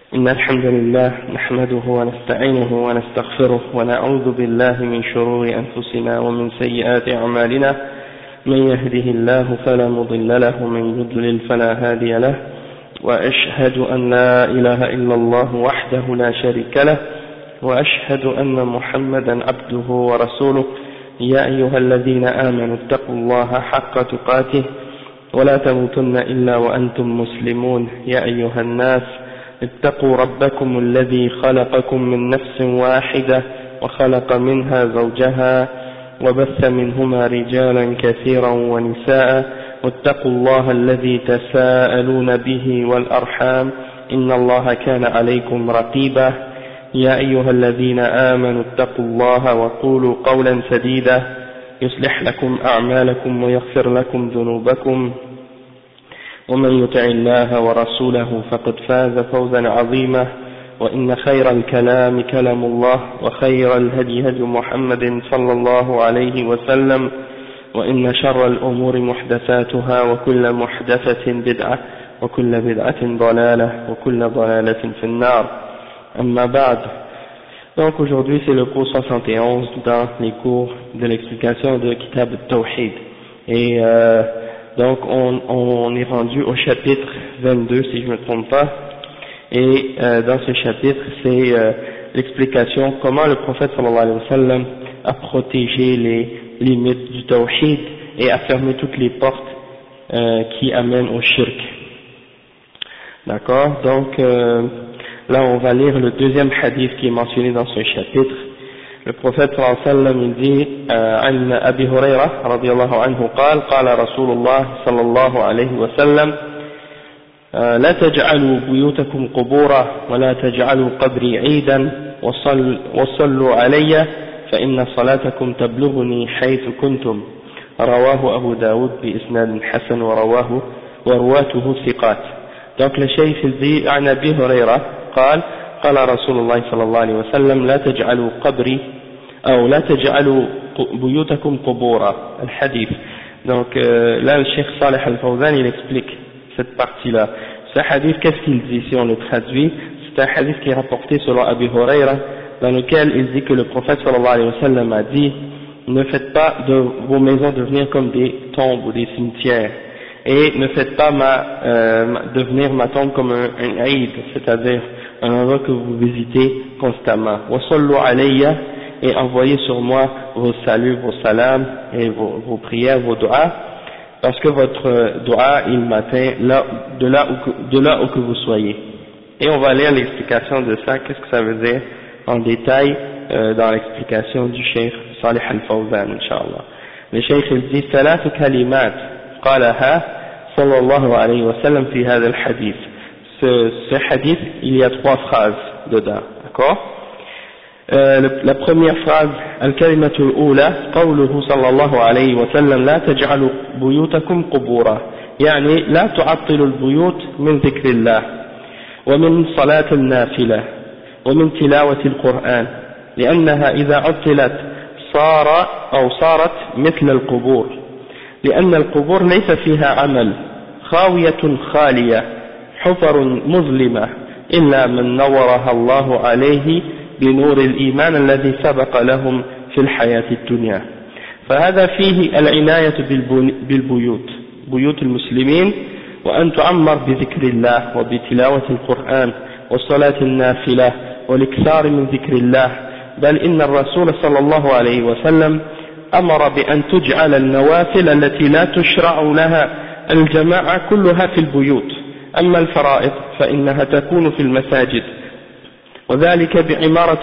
إن الحمد لله نحمده ونستعينه ونستغفره ونعوذ بالله من شرور أنفسنا ومن سيئات أعمالنا من يهده الله فلا مضل له ومن يضلل فلا هادي له وأشهد أن لا إله إلا الله وحده لا شريك له وأشهد أن محمدا عبده ورسوله يا أيها الذين آمنوا اتقوا الله حق تقاته ولا تموتن إلا وأنتم مسلمون يا أيها الناس اتقوا ربكم الذي خلقكم من نفس واحدة وخلق منها زوجها وبث منهما رجالا كثيرا ونساء واتقوا الله الذي تساءلون به والأرحام إن الله كان عليكم رقيبا يا أيها الذين آمنوا اتقوا الله وقولوا قولا سديدا يصلح لكم أعمالكم ويغفر لكم ذنوبكم ومن يطع الله ورسوله فقد فاز فوزا عظيما وإن خير الكلام كلام الله وخير الهدي هدي محمد صلى الله عليه وسلم وإن شر الأمور محدثاتها وكل محدثة بدعة وكل بدعة ضلالة وكل ضلالة في النار أما بعد. Donc aujourd'hui c'est le cours 71 dans les cours de l'explication de Kitab al-Tawhid et donc on est rendu au chapitre 22 si je ne me trompe pas, et dans ce chapitre c'est l'explication comment le prophète sallallahu alayhi wa sallam a protégé les limites du tawhid et a fermé toutes les portes qui amènent au shirk. D'accord, donc là on va lire le deuxième hadith qui est mentionné dans ce chapitre. Le prophète صلى الله عليه وسلم dit عن أبي هريرة رضي الله عنه قال قال رسول الله صلى الله عليه وسلم لا تجعلوا بيوتكم قبورا ولا تجعلوا قبري عيدا وصلوا علي فإن صلاتكم تبلغني حيث كنتم رواه أبو داود بإسناد حسن ورواته ثقات. Donc le cheikh il dit عن أبي هريرة قال قال رسول الله صلى الله عليه وسلم لا تجعلوا قبري أو لا تجعلوا بيوتكم قبورا الحديث. Donc là le cheikh Salih al-Fawzan il explique cette partie-là. Ce hadith, qu'est-ce qu'il dit si on le traduit? C'est un hadith qui est rapporté selon Abu Huraira, dans lequel il dit que le prophète sallallahu alayhi wa sallam a dit ne faites pas de vos maisons devenir comme des tombes ou des cimetières, et ne faites pas devenir ma tombe comme un Eid, c'est-à-dire un endroit que vous visitez constamment. Wa sallu alayya, et envoyez sur moi vos saluts, vos salams et vos prières, vos du'as, parce que votre dua il m'atteint de là où que vous soyez. Et on va lire l'explication de ça, qu'est-ce que ça veut dire en détail dans l'explication du cheikh Salih al-Fawzan, Inch'Allah. Le cheikh il dit ثلاث كلمات قالها صلى الله عليه وسلم في هذا الحديث. Ce hadith, il y a trois phrases dedans, d'accord? La première phrase الكلمة الأولى قوله صلى الله عليه وسلم لا تجعلوا بيوتكم قبورا، يعني لا تعطلوا البيوت من ذكر الله ومن صلاة النافلة ومن تلاوة القرآن، لأنها إذا عطلت صارت مثل القبور، لأن القبور ليس فيها عمل، خاوية خالية حفر مظلمة إلا من نورها الله عليه بنور الإيمان الذي سبق لهم في الحياة الدنيا. فهذا فيه العناية بالبيوت، بيوت المسلمين، وأن تعمر بذكر الله وبتلاوة القرآن والصلاة النافلة والإكثار من ذكر الله، بل إن الرسول صلى الله عليه وسلم أمر بأن تجعل النوافل التي لا تشرع لها الجماعة كلها في البيوت، أما الفرائض فإنها تكون في المساجد، وذلك بعمارة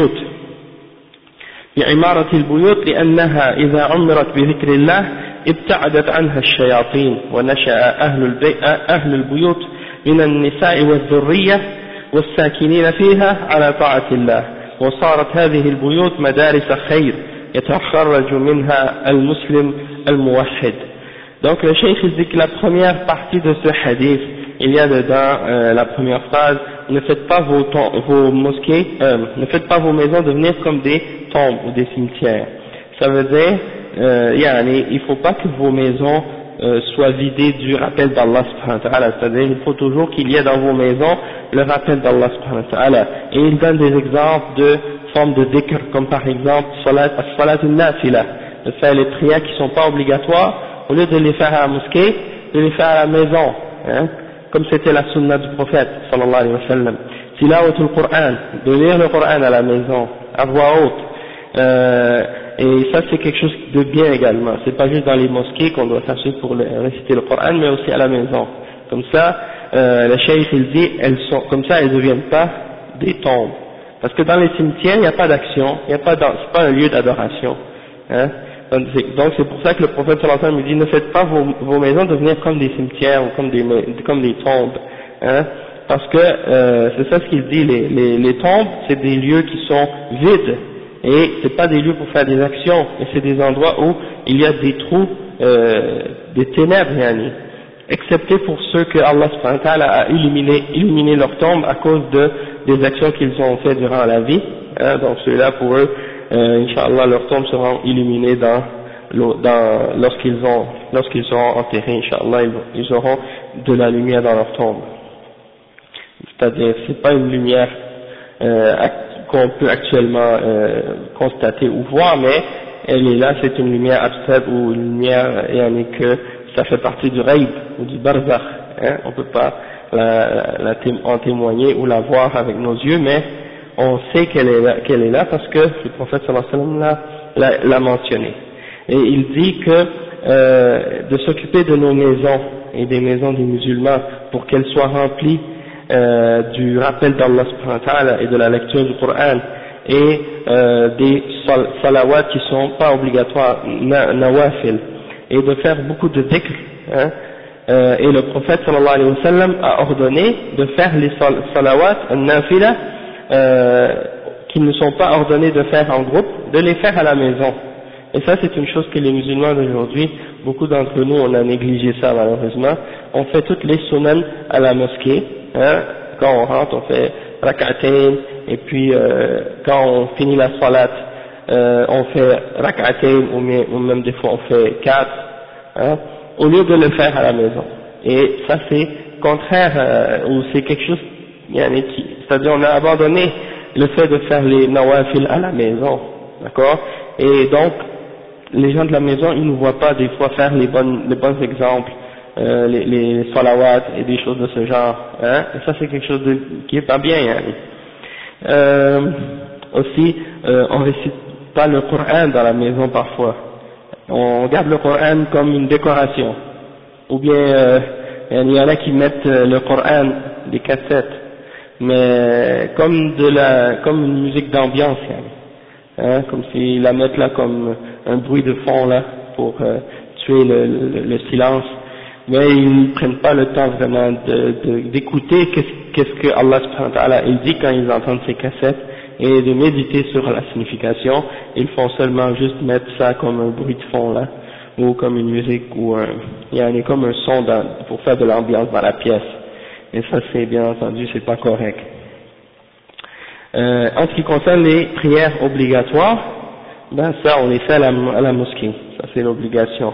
البيوت لأنها إذا عمرت بذكر الله ابتعدت عنها الشياطين، ونشأ أهل البيوت من النساء والذرية والساكنين فيها على طاعة الله، وصارت هذه البيوت مدارس خير يتخرج منها المسلم الموحد. Donc le cheikh il dit que la première partie de ce hadith, il y a dedans la première phrase, ne faites pas vos mosquées, ne faites pas vos maisons devenir comme des tombes ou des cimetières. Ça veut dire, il ne faut pas que vos maisons soit vidé du rappel d'Allah subhanahu wa ta'ala, c'est-à-dire il faut toujours qu'il y ait dans vos maisons le rappel d'Allah subhanahu wa ta'ala. Et il donne des exemples de formes de dhikr, comme par exemple salat al-nafila, de faire les prières qui ne sont pas obligatoires, au lieu de les faire à la mosquée, de les faire à la maison, hein, comme c'était la sunna du prophète sallallahu alayhi wa sallam. Tilawatul Qur'an, de lire le Qur'an à la maison, à voix haute, et ça c'est quelque chose de bien également. C'est pas juste dans les mosquées qu'on doit s'assurer pour réciter le Coran, mais aussi à la maison. Comme ça, le cheikh il dit, comme ça elles ne deviennent pas des tombes. Parce que dans les cimetières, il n'y a pas d'action, c'est pas un lieu d'adoration. Hein. Donc c'est pour ça que le prophète sallallahu alayhi wa sallam dit, ne faites pas vos maisons devenir comme des cimetières ou comme des tombes. Hein. Parce que c'est ça ce qu'il dit, les tombes, c'est des lieux qui sont vides. Et c'est pas des lieux pour faire des actions, mais c'est des endroits où il y a des trous, des ténèbres, excepté pour ceux que Allah subhanahu wa ta'ala a illuminé leur tombe à cause des actions qu'ils ont fait durant la vie. Hein, donc ceux-là pour eux, Inch'Allah, leurs tombes seront illuminées lorsqu'ils seront enterrés, Inch'Allah, ils auront de la lumière dans leur tombe. C'est-à-dire, c'est pas une lumière qu'on peut actuellement constater ou voir, mais elle est là, c'est une lumière abstraite ou une lumière que ça fait partie du raïb ou du barzakh, hein, on peut pas en témoigner ou la voir avec nos yeux, mais on sait qu'elle est là parce que le prophète sallallahu alayhi wa sallam l'a mentionné. Et il dit que de s'occuper de nos maisons et des maisons des musulmans pour qu'elles soient remplies du rappel d'Allah subhanahu wa ta'ala et de la lecture du Coran et des salawats qui sont pas obligatoires, nawafil, et de faire beaucoup de dhikr, hein, et le prophète sallallahu alayhi wa sallam a ordonné de faire les salawats nafila qui ne sont pas ordonnés de faire en groupe, de les faire à la maison. Et ça c'est une chose que les musulmans d'aujourd'hui, beaucoup d'entre nous on a négligé ça malheureusement. On fait toutes les sunan à la mosquée, hein, quand on rentre on fait rak'atayn, et puis quand on finit la salat on fait rak'atayn ou même des fois on fait 4, hein, au lieu de le faire à la maison. Et ça c'est contraire, ou c'est quelque chose, c'est-à-dire on a abandonné le fait de faire les nawafil à la maison, d'accord, et donc les gens de la maison ils ne voient pas des fois faire les bons exemples, les salawats et des choses de ce genre, hein, et ça c'est quelque chose qui est pas bien, aussi on récite pas le Coran dans la maison parfois, on garde le Coran comme une décoration, ou bien il y en a qui mettent le Coran, des cassettes, mais comme une musique d'ambiance, hein, comme s'ils la mettent là comme un bruit de fond là pour tuer le silence, mais ils ne prennent pas le temps vraiment d'écouter qu'est-ce que Allah subhanahu wa ta'ala il dit quand ils entendent ces cassettes et de méditer sur la signification. Ils font seulement juste mettre ça comme un bruit de fond là, ou comme une musique, ou comme un son pour faire de l'ambiance dans la pièce. Et ça c'est bien entendu, c'est pas correct. En ce qui concerne les prières obligatoires, ben ça on les fait à la mosquée, ça c'est l'obligation.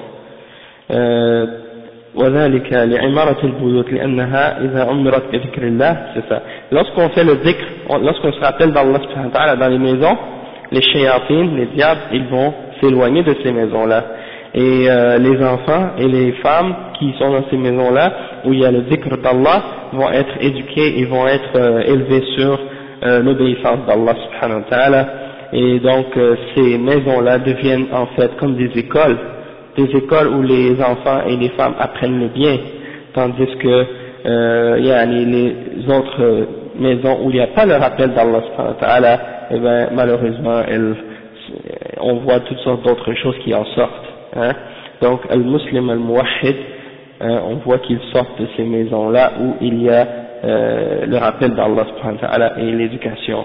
وذلك لعمارة البيوت لأنها إذا عمرت بذكر الله, c'est ça. Lorsqu'on fait le dhikr, lorsqu'on se rappelle d'Allah subhanahu wa ta'ala dans les maisons, les shayatines, les diables, ils vont s'éloigner de ces maisons-là. Et les enfants et les femmes qui sont dans ces maisons-là, où il y a le dhikr d'Allah, vont être éduqués et vont être élevés sur l'obéissance d'Allah subhanahu wa ta'ala. Et donc ces maisons-là deviennent en fait comme des écoles où les enfants et les femmes apprennent le bien, tandis que les autres maisons où il n'y a pas le rappel d'Allah subhanahu wa ta'ala, eh ben malheureusement on voit toutes sortes d'autres choses qui en sortent, hein. Donc al-muslim al-muwahhid, on voit qu'ils sortent de ces maisons là où il y a le rappel d'Allah subhanahu wa ta'ala et l'éducation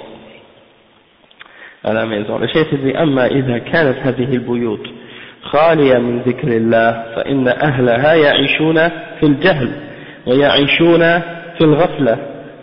à la maison. Le cheikh dit amma idha kanat hadhihi al-buyut خالية من ذكر الله فإن أهلها يعيشون في الجهل ويعيشون في الغفلة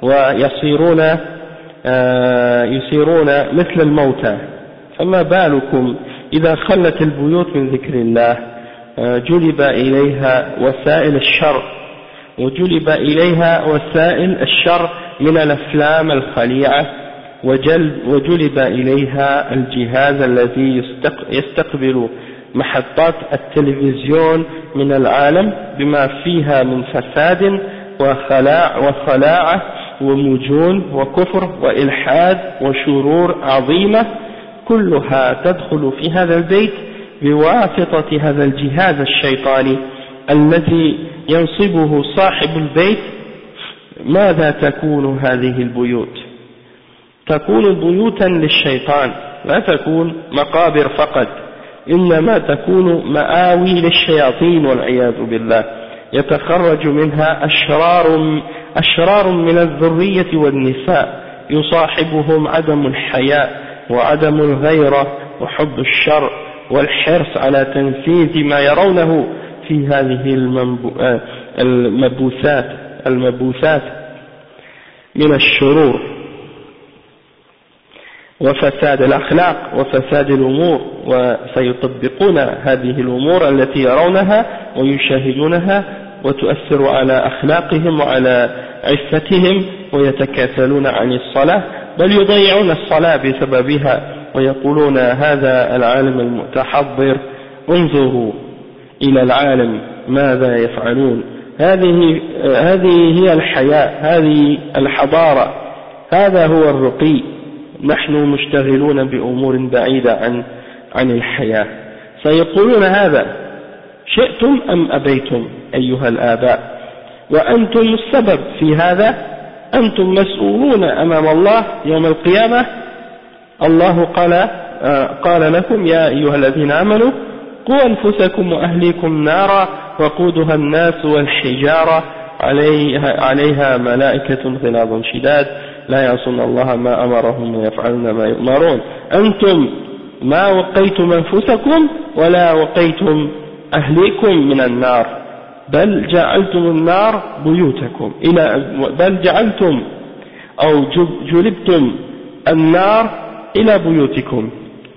يصيرون مثل الموتى فما بالكم إذا خلت البيوت من ذكر الله جلب إليها وسائل الشر وجلب إليها وسائل الشر من الأفلام الخليعة وجلب إليها الجهاز الذي يستقبل محطات التلفزيون من العالم بما فيها من فساد وخلاعة ومجون وكفر وإلحاد وشرور عظيمة كلها تدخل في هذا البيت بواسطة هذا الجهاز الشيطاني الذي ينصبه صاحب البيت. ماذا تكون هذه البيوت؟ تكون بيوتا للشيطان، لا تكون مقابر فقط، إنما تكون مآوي للشياطين والعياذ بالله، يتخرج منها أشرار من الذرية والنساء يصاحبهم عدم الحياء وعدم الغيرة وحب الشر والحرص على تنفيذ ما يرونه في هذه المبوثات من الشرور وفساد الأخلاق وفساد الأمور، وسيطبقون هذه الأمور التي يرونها ويشاهدونها وتؤثر على أخلاقهم وعلى عفتهم، ويتكاسلون عن الصلاة بل يضيعون الصلاة بسببها، ويقولون هذا العالم المتحضر انظروا إلى العالم ماذا يفعلون، هذه هي الحياة، هذه الحضارة، هذا هو الرقي، نحن مشتغلون بأمور بعيدة عن الحياة. سيقولون هذا شئتم أم أبيتم أيها الآباء، وأنتم السبب في هذا، أنتم مسؤولون أمام الله يوم القيامة. الله قال لكم يا أيها الذين آمنوا قوا أنفسكم وأهليكم نارا وقودها الناس والحجارة عليها ملائكة غلاظ شداد لا يعصون الله ما أمرهم ويفعلون ما يؤمرون. أنتم ما وقيتم أنفسكم ولا وقيتم أهليكم من النار، بل جعلتم النار بيوتكم، بل جعلتم أو جلبتم النار إلى بيوتكم،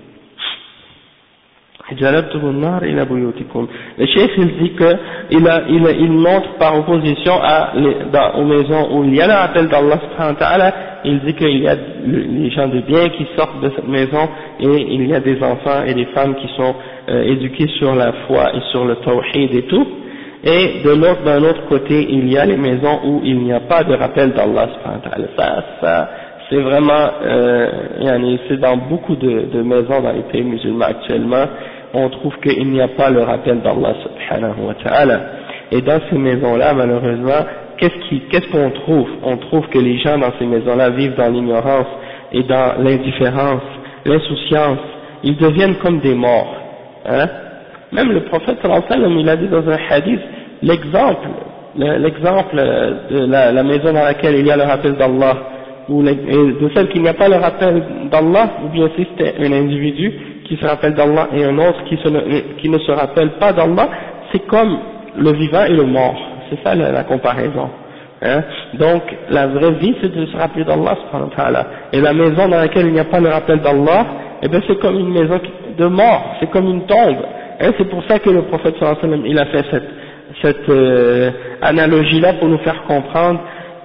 جلبتم النار إلى بيوتكم. Le chef il dit que il montre par opposition aux maisons où il y a le rappel d'Allah subhanahu wa ta'ala, il dit qu'il y a les gens de bien qui sortent de cette maison et il y a des enfants et des femmes qui sont éduqués sur la foi et sur le tawhid et tout, et d'un autre côté il y a les maisons où il n'y a pas de rappel d'Allah subhanahu wa ta'ala. Ça c'est vraiment c'est dans beaucoup de maisons dans les pays musulmans actuellement, on trouve qu'il n'y a pas le rappel d'Allah subhanahu wa ta'ala. Et dans ces maisons-là, malheureusement, qu'est-ce qu'on trouve? On trouve que les gens dans ces maisons-là vivent dans l'ignorance et dans l'indifférence, l'insouciance, ils deviennent comme des morts. Hein? Même le prophète sallallahu alayhi wa sallam, il a dit dans un hadith, l'exemple de la maison dans laquelle il y a le rappel d'Allah, ou de celle qui n'y a pas le rappel d'Allah, ou bien si c'était un individu qui se rappelle d'Allah et un autre qui ne se rappelle pas d'Allah, c'est comme le vivant et le mort, c'est ça la comparaison. Hein? Donc la vraie vie c'est de se rappeler d'Allah subhanahu wa ta'ala, et la maison dans laquelle il n'y a pas le rappel d'Allah, eh bien c'est comme une maison de mort, c'est comme une tombe. Hein? C'est pour ça que le prophète sallallahu alayhi wa sallam il a fait cette analogie-là pour nous faire comprendre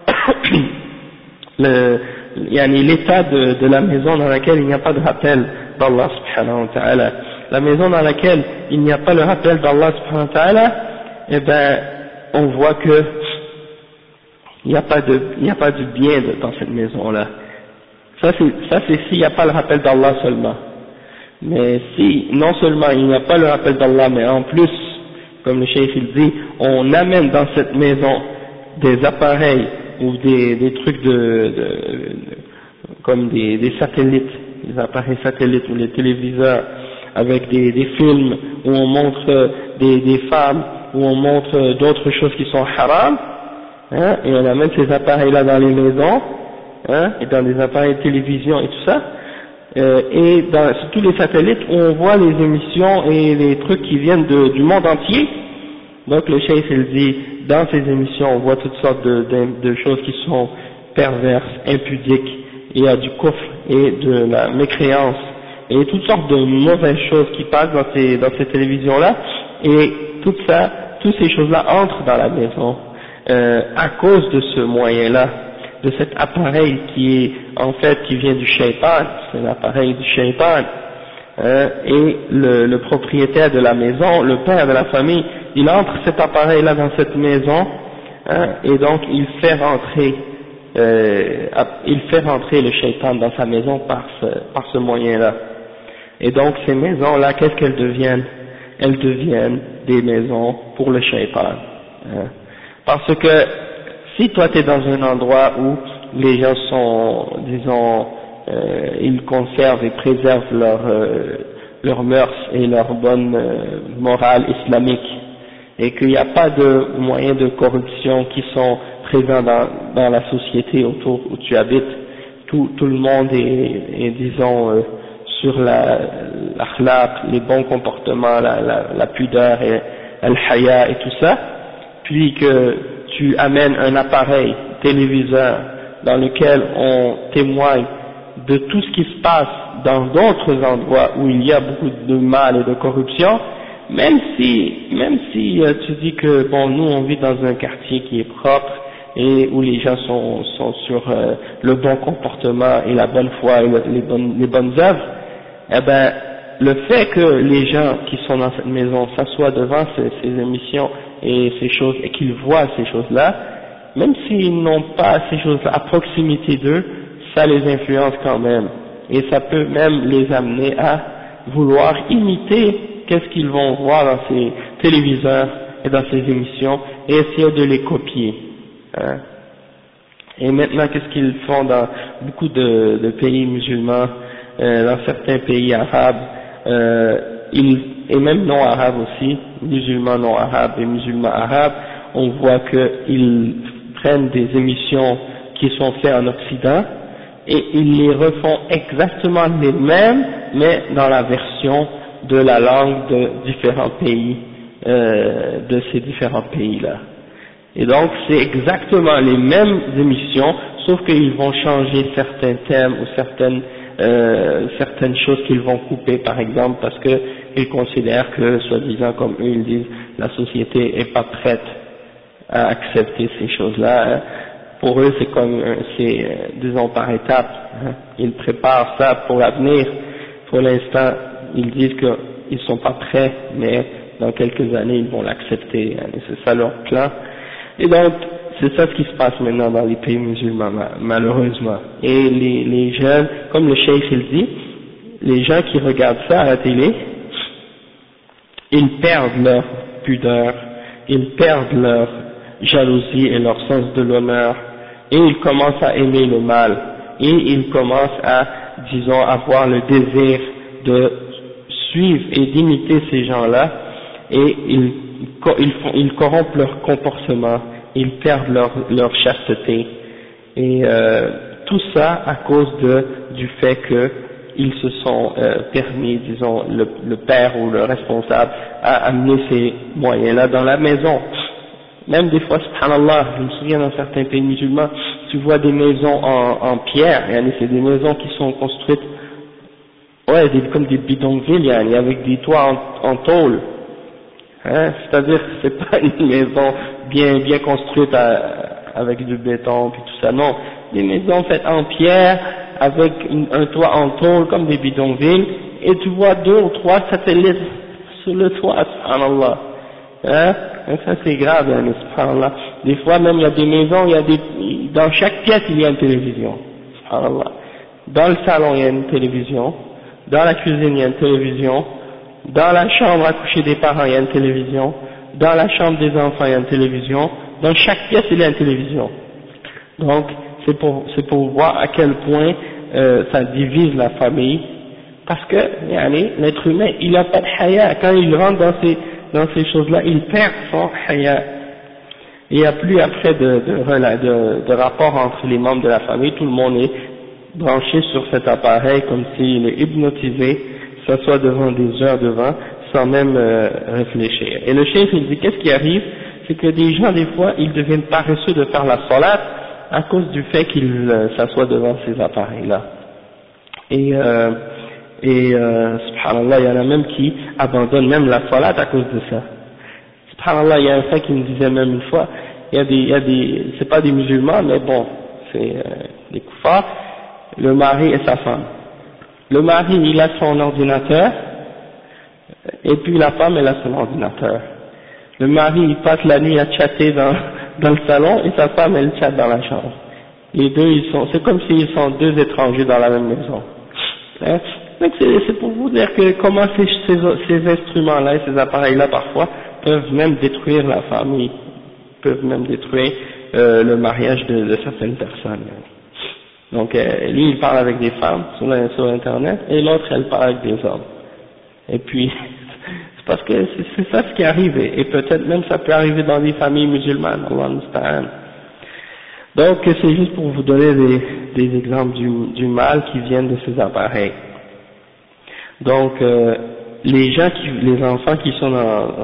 l'état de la maison dans laquelle il n'y a pas de rappel d'Allah subhanahu wa ta'ala. La maison dans laquelle il n'y a pas le rappel d'Allah subhanahu wa ta'ala, eh ben on voit que il n'y a pas de bien dans cette maison-là. Ça c'est s'il n'y a pas le rappel d'Allah seulement. Mais si non seulement il n'y a pas le rappel d'Allah, mais en plus, comme le cheikh il dit, on amène dans cette maison des appareils ou des trucs comme des satellites, des appareils satellites ou les téléviseurs avec des films où on montre des femmes, où on montre d'autres choses qui sont haram, hein, et on amène ces appareils-là dans les maisons, hein, et dans des appareils de télévision et tout ça, et sur tous les satellites où on voit les émissions et les trucs qui viennent du monde entier. Donc le cheikh il dit, dans ces émissions on voit toutes sortes de choses qui sont perverses, impudiques, il y a du kufr et de la mécréance et toutes sortes de mauvaises choses qui passent dans ces télévisions là, et tout ça, toutes ces choses-là entrent dans la maison à cause de ce moyen-là, de cet appareil qui est en fait qui vient du shaitan, c'est l'appareil du shaitan, et le propriétaire de la maison, le père de la famille, il entre cet appareil-là dans cette maison, et donc il fait rentrer le shaitan dans sa maison par ce moyen-là. Et donc ces maisons-là, qu'est-ce qu'elles deviennent? Elles deviennent des maisons pour le shaitan. Parce que si toi tu es dans un endroit où les gens sont, disons, ils conservent et préservent leurs mœurs et leur bonne morale islamique, et qu'il n'y a pas de moyens de corruption qui sont présents dans la société autour où tu habites, tout le monde est disons, sur l'akhlaq, les bons comportements, la pudeur et al-haya et tout ça, puis que tu amènes un appareil téléviseur dans lequel on témoigne de tout ce qui se passe dans d'autres endroits où il y a beaucoup de mal et de corruption, même si tu dis que bon, nous on vit dans un quartier qui est propre et où les gens sont sur le bon comportement et la bonne foi et les bonnes œuvres, eh ben le fait que les gens qui sont dans cette maison s'assoient devant ces émissions et ces choses et qu'ils voient ces choses-là, même s'ils n'ont pas ces choses-là à proximité d'eux, ça les influence quand même, et ça peut même les amener à vouloir imiter qu'est-ce qu'ils vont voir dans ces téléviseurs et dans ces émissions et essayer de les copier. Et maintenant, qu'est-ce qu'ils font dans beaucoup de pays musulmans, dans certains pays arabes, et même non arabes aussi, musulmans non arabes et musulmans arabes, on voit qu'ils prennent des émissions qui sont faites en Occident et ils les refont exactement les mêmes, mais dans la version de la langue de différents pays, de ces différents pays-là. Et donc c'est exactement les mêmes émissions, sauf qu'ils vont changer certains thèmes ou certaines choses qu'ils vont couper, par exemple, parce qu'ils considèrent que, soi-disant, comme eux ils disent, la société est pas prête à accepter ces choses-là. Pour eux, disons par étapes. Ils préparent ça pour l'avenir. Pour l'instant, ils disent qu'ils sont pas prêts, mais dans quelques années, ils vont l'accepter. C'est ça leur plan. Et donc, c'est ça ce qui se passe maintenant dans les pays musulmans, malheureusement. Et les jeunes, comme le cheikh il dit, les gens qui regardent ça à la télé, ils perdent leur pudeur, ils perdent leur jalousie et leur sens de l'honneur, et ils commencent à aimer le mal, et ils commencent à, disons, avoir le désir de suivre et d'imiter ces gens-là, et ils corrompent leur comportement, ils perdent leur chasteté, et tout ça à cause du fait qu'ils se sont permis, disons, le père ou le responsable à amener ces moyens-là dans la maison. Même des fois, subhanallah, je me souviens dans certains pays musulmans, tu vois des maisons en pierre, c'est des maisons qui sont construites, comme des bidonvilles, avec des toits en tôle. C'est-à-dire que c'est pas une maison bien construite avec du béton puis tout ça, non, des maisons faites en pierre avec un toit en tôle comme des bidonvilles, et tu vois 2 ou 3 satellites sur le toit, subhanallah. Donc ça c'est grave, subhanallah. Des fois même il y a des maisons, dans chaque pièce il y a une télévision, subhanallah. Dans le salon il y a une télévision, dans la cuisine il y a une télévision, dans la chambre à coucher des parents il y a une télévision, dans la chambre des enfants il y a une télévision, dans chaque pièce il y a une télévision. Donc c'est pour voir à quel point ça divise la famille, parce que l'être humain il n'a pas de haya, quand il rentre dans ces choses-là, il perd son haya. Il n'y a plus après de rapport entre les membres de la famille, tout le monde est branché sur cet appareil comme s'il est hypnotisé, s'assoit devant des heures devant, sans même réfléchir. Et le cheikh il dit, qu'est-ce qui arrive? C'est que des gens, des fois, ils deviennent paresseux de faire la salat à cause du fait qu'ils s'assoient devant ces appareils-là. Et subhanallah, il y en a même qui abandonnent même la salat à cause de ça. subhanallah, il y a un frère qui me disait même une fois, il y a des, c'est pas des musulmans, mais bon, c'est des koufars, le mari et sa femme. Le mari, il a son ordinateur, et puis la femme, elle a son ordinateur. Le mari, il passe la nuit à chatter dans le salon, et sa femme, elle chatte dans la chambre. Les deux, c'est comme s'ils sont deux étrangers dans la même maison. Hein? Donc c'est pour vous dire que comment ces instruments-là et ces appareils-là, parfois, peuvent même détruire la famille, peuvent même détruire le mariage de certaines personnes. Donc lui, il parle avec des femmes sur Internet, et l'autre, elle parle avec des hommes. Et puis, c'est parce que c'est ça ce qui arrive, et peut-être même ça peut arriver dans des familles musulmanes, Allah musta'an. Donc c'est juste pour vous donner des exemples du mal qui viennent de ces appareils. Donc les enfants qui sont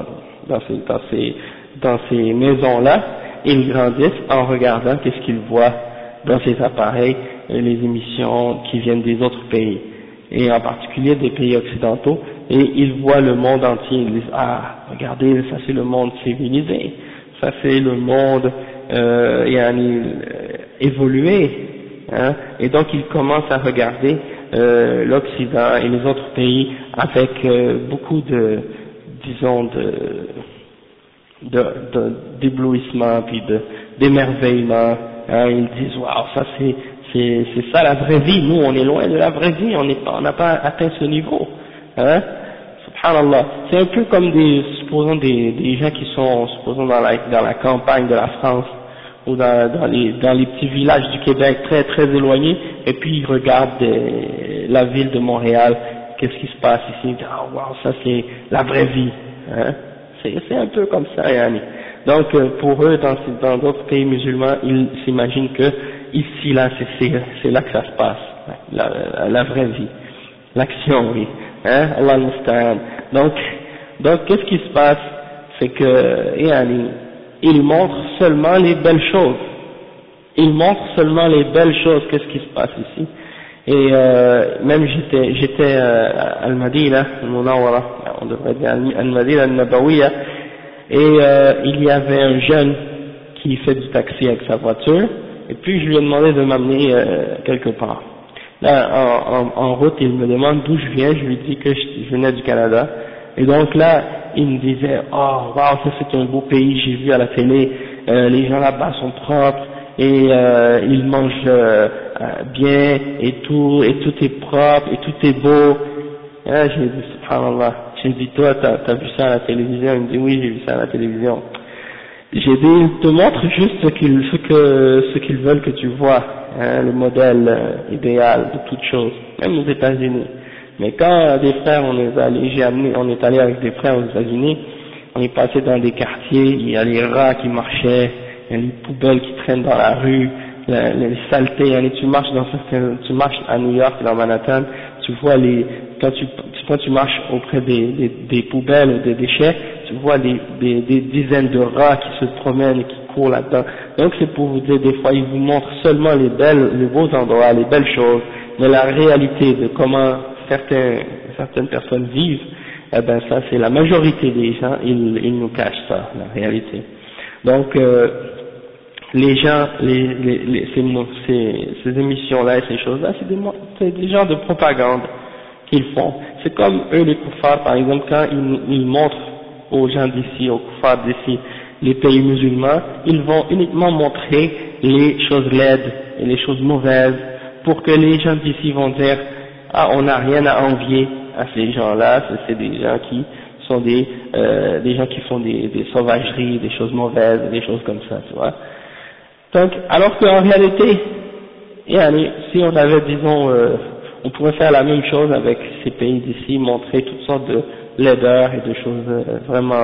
dans ces maisons-là, ils grandissent en regardant qu'est-ce qu'ils voient dans ces appareils, les émissions qui viennent des autres pays, et en particulier des pays occidentaux, et ils voient le monde entier, ils disent ah regardez, ça c'est le monde civilisé, ça c'est le monde évolué, hein, et donc ils commencent à regarder l'Occident et les autres pays avec beaucoup disons d'éblouissement puis d'émerveillement, hein, ils disent waouh, ça c'est ça la vraie vie, nous on est loin de la vraie vie, on n'a pas atteint ce niveau, hein, subhanallah. C'est un peu comme supposons des gens qui sont supposons dans la campagne de la France ou dans les petits villages du Québec très très éloignés, et puis ils regardent la ville de Montréal, qu'est-ce qui se passe ici, oh wow, ça c'est la vraie vie, hein. C'est un peu comme ça, yani. Donc pour eux, dans d'autres pays musulmans, ils s'imaginent que ici là c'est là que ça se passe, la vraie vie, l'action, oui, hein, Allah al-Musta'an. Donc qu'est-ce qui se passe, c'est que yani, ils montrent seulement les belles choses. Ils montrent seulement les belles choses, qu'est-ce qui se passe ici. Et même j'étais à Al-Madina, Al-Munawwara, on devrait dire Al-Madina Al-Nabawiya, et il y avait un jeune qui fait du taxi avec sa voiture, et puis je lui ai demandé de m'amener quelque part. Là, en route, il me demande d'où je viens, je lui dis que je venais du Canada, et donc là, il me disait, oh, wow, ça c'est un beau pays, j'ai vu à la télé, les gens là-bas sont propres, et ils mangent bien, et tout est propre, et tout est beau. Et là, j'ai dit, subhanallah, j'ai dit, toi, t'as vu ça à la télévision? Il me dit, oui, j'ai vu ça à la télévision. J'ai dit, ils te montrent juste ce qu'ils veulent que tu vois, hein, le modèle idéal de toute chose, même aux États-Unis. Mais quand des frères, on est allé avec des frères aux États-Unis, on est passé dans des quartiers, il y a les rats qui marchaient, il y a les poubelles qui traînent dans la rue, les saletés, tu marches à New York, dans Manhattan, tu vois quand tu marches auprès des poubelles ou des déchets, tu vois des dizaines de rats qui se promènent et qui courent là-dedans. Donc c'est pour vous dire, des fois ils vous montrent seulement les beaux endroits, les belles choses, mais la réalité de comment certaines personnes vivent, eh ben ça c'est la majorité des gens, ils nous cachent ça, la réalité. Donc les gens, ces émissions-là et ces choses-là, c'est des gens de propagande qu'ils font. C'est comme eux les koufars, par exemple, quand ils montrent aux gens d'ici, aux koufars d'ici, les pays musulmans, ils vont uniquement montrer les choses laides et les choses mauvaises pour que les gens d'ici vont dire ah, on n'a rien à envier à ces gens-là, c'est des gens qui sont des gens qui font des sauvageries, des choses mauvaises, des choses comme ça, tu vois. Donc, alors qu'en réalité, si on avait, disons, on pourrait faire la même chose avec ces pays d'ici, montrer toutes sortes de laideurs et de choses vraiment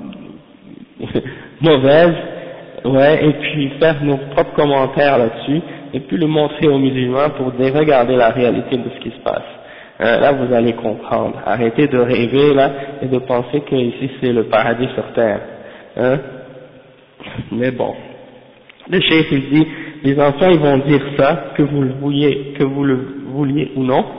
mauvaises, ouais, et puis faire nos propres commentaires là-dessus, et puis le montrer aux musulmans pour dire, regardez la réalité de ce qui se passe. Là, vous allez comprendre. Arrêtez de rêver, là, et de penser que ici c'est le paradis sur terre. Hein? Mais bon. Le cheikh, il dit, les enfants, ils vont dire ça, que vous le vouliez ou non,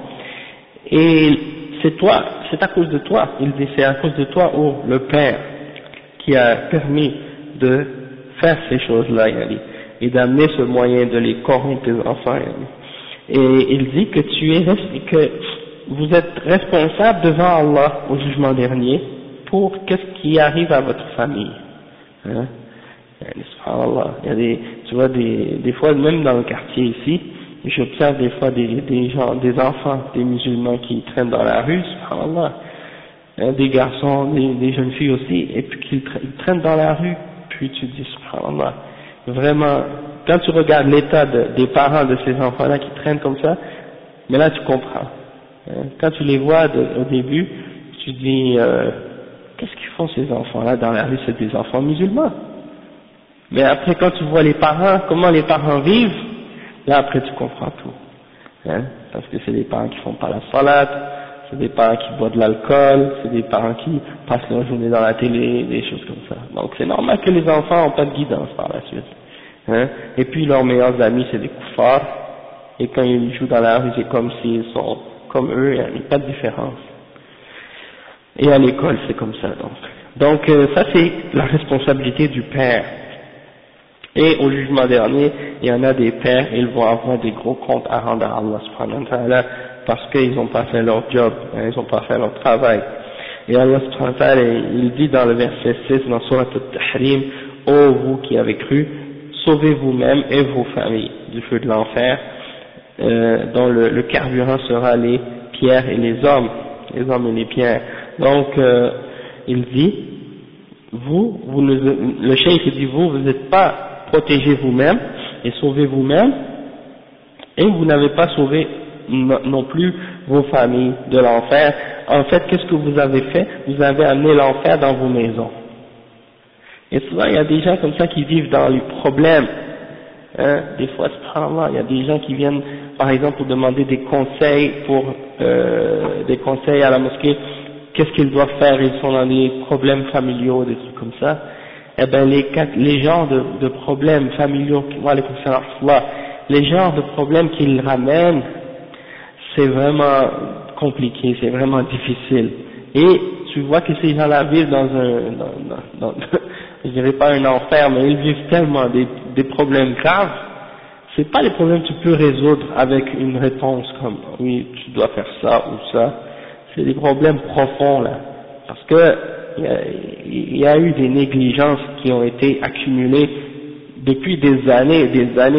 et c'est à cause de toi, il dit, c'est à cause de toi, oh, le père, qui a permis de faire ces choses-là, et d'amener ce moyen de les corrompre tes enfants. Et il dit que que vous êtes responsable devant Allah au jugement dernier pour qu'est-ce qui arrive à votre famille. Hein? Subhanallah, tu vois des fois même dans le quartier ici, j'observe des fois des enfants, des musulmans qui traînent dans la rue, subhanallah, des garçons, des jeunes filles aussi, et puis qu'ils traînent dans la rue, puis tu dis subhanallah, vraiment, quand tu regardes l'état des parents de ces enfants-là qui traînent comme ça, mais là tu comprends. Quand tu les vois au début, tu dis, qu'est-ce qu'ils font ces enfants-là dans la rue? C'est des enfants musulmans. Mais après, quand tu vois les parents, comment les parents vivent, là après tu comprends tout. Parce que c'est des parents qui font pas la salate, c'est des parents qui boivent de l'alcool, c'est des parents qui passent leur journée dans la télé, des choses comme ça. Donc c'est normal que les enfants n'ont pas de guidance par la suite. Et puis leurs meilleurs amis c'est des koufars, et quand ils jouent dans la rue c'est comme s'ils sont comme eux, il n'y a pas de différence. Et à l'école c'est comme ça donc ça c'est la responsabilité du père. Et au jugement dernier, il y en a des pères, ils vont avoir des gros comptes à rendre à Allah subhanahu wa ta'ala parce qu'ils n'ont pas fait leur job, ils n'ont pas fait leur travail. Et Allah subhanahu wa ta'ala, il dit dans le verset 6 dans Surat Al-Tahrim, ô vous qui avez cru, sauvez vous-même et vos familles du feu de l'enfer, dont le carburant sera les pierres et les hommes et les pierres. Donc, il dit, le cheikh dit, vous n'êtes pas protégez vous-même et sauvez vous-même, et vous n'avez pas sauvé non plus vos familles de l'enfer. En fait, qu'est-ce que vous avez fait? Vous avez amené l'enfer dans vos maisons. Et souvent, il y a des gens comme ça qui vivent dans les problèmes. Des fois, subhanallah, il y a des gens qui viennent, par exemple, pour demander des conseils à la mosquée. Qu'est-ce qu'ils doivent faire? Ils sont dans des problèmes familiaux, des trucs comme ça. Eh ben les genres de problèmes familiaux, les genres de problèmes qu'ils ramènent, c'est vraiment compliqué, c'est vraiment difficile. Et tu vois que ces gens-là vivent dans je dirais pas un enfer, mais ils vivent tellement des problèmes graves. C'est pas des problèmes que tu peux résoudre avec une réponse comme oui, tu dois faire ça ou ça. C'est des problèmes profonds là, parce que il y a eu des négligences qui ont été accumulées depuis des années,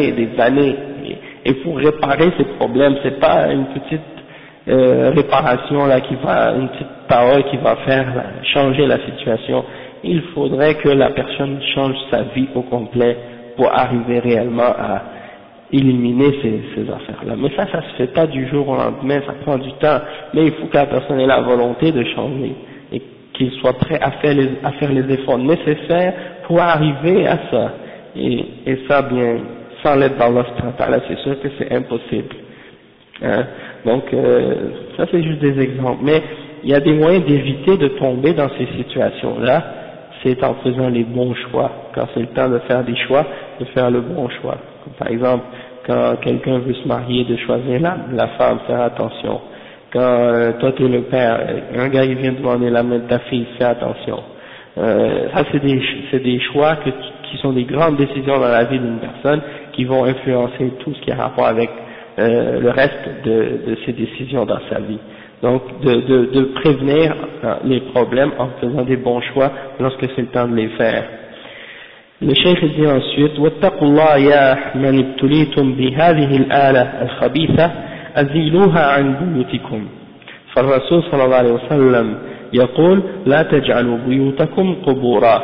et pour réparer ces problèmes, c'est pas une petite réparation là une petite parole qui va faire changer la situation. Il faudrait que la personne change sa vie au complet pour arriver réellement à éliminer ces affaires-là. Mais ça se fait pas du jour au lendemain, ça prend du temps, mais il faut que la personne ait la volonté de changer, et qu'il soit prêt à faire les efforts nécessaires pour arriver à ça. Et ça, bien, sans l'aide d'Allah, c'est sûr que c'est impossible. Donc, ça c'est juste des exemples. Mais il y a des moyens d'éviter de tomber dans ces situations-là, c'est en faisant les bons choix. Quand c'est le temps de faire des choix, de faire le bon choix. Comme par exemple, quand quelqu'un veut se marier, de choisir la femme, faire attention. Quand toi tu es le père, un gars il vient demander la main de ta fille, fais attention. Ça c'est des choix qui sont des grandes décisions dans la vie d'une personne qui vont influencer tout ce qui a rapport avec le reste de ses décisions dans sa vie. Donc de prévenir les problèmes en faisant des bons choix lorsque c'est le temps de les faire. Le cheikh dit ensuite واتقوا الله يا من ابتليتم بهذه الآلة الخبيثة أزيلوها عن بيوتكم فالرسول صلى الله عليه وسلم يقول لا تجعلوا بيوتكم قبورا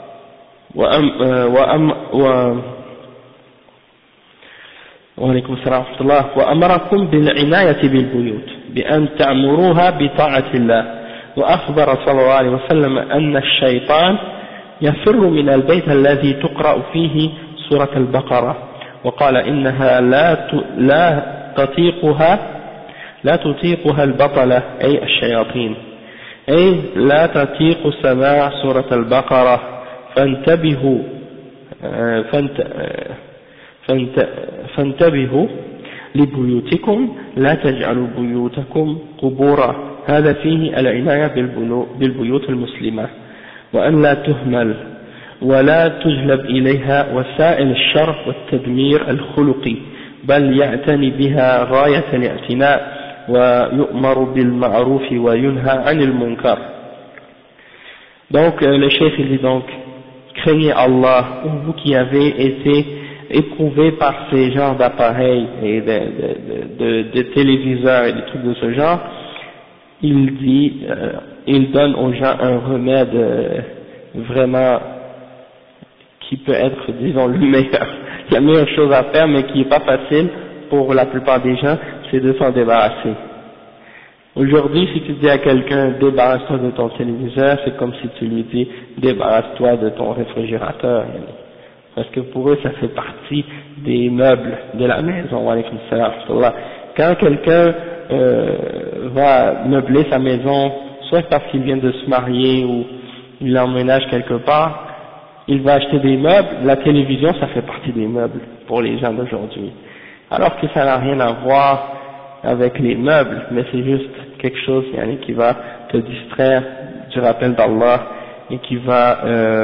وعليكم السلام ورحمة الله وأمركم بالعناية بالبيوت بأن تعمروها بطاعة الله وأخبر صلى الله عليه وسلم أن الشيطان يفر من البيت الذي تقرأ فيه سورة البقرة وقال إنها لا تطيقها البطلة أي الشياطين أي لا تطيق سماع سورة البقرة فانتبهوا لبيوتكم لا تجعلوا بيوتكم قبورا هذا فيه العناية بالبيوت المسلمة. وأن لا تهمل ولا تجلب إليها وسائل الشر والتدمير الخلقي بل يعتني بها غاية الاعتناء ويؤمر بالمعروف وينهى عن المنكر. Donc le cheikh il dit donc, craignez Allah, vous qui avez été éprouvés par ces genres d'appareils et de téléviseurs et des trucs de ce genre. Il dit, il donne aux gens un remède vraiment qui peut être, disons, le meilleur, la meilleure chose à faire, mais qui n'est pas facile pour la plupart des gens, c'est de s'en débarrasser. Aujourd'hui, si tu dis à quelqu'un débarrasse-toi de ton téléviseur, c'est comme si tu lui dis débarrasse-toi de ton réfrigérateur, parce que pour eux ça fait partie des meubles de la maison. Quand quelqu'un va meubler sa maison, soit parce qu'il vient de se marier ou il emménage quelque part, il va acheter des meubles, la télévision ça fait partie des meubles pour les gens d'aujourd'hui, alors que ça n'a rien à voir avec les meubles, mais c'est juste quelque chose qui va te distraire du rappel d'Allah et qui va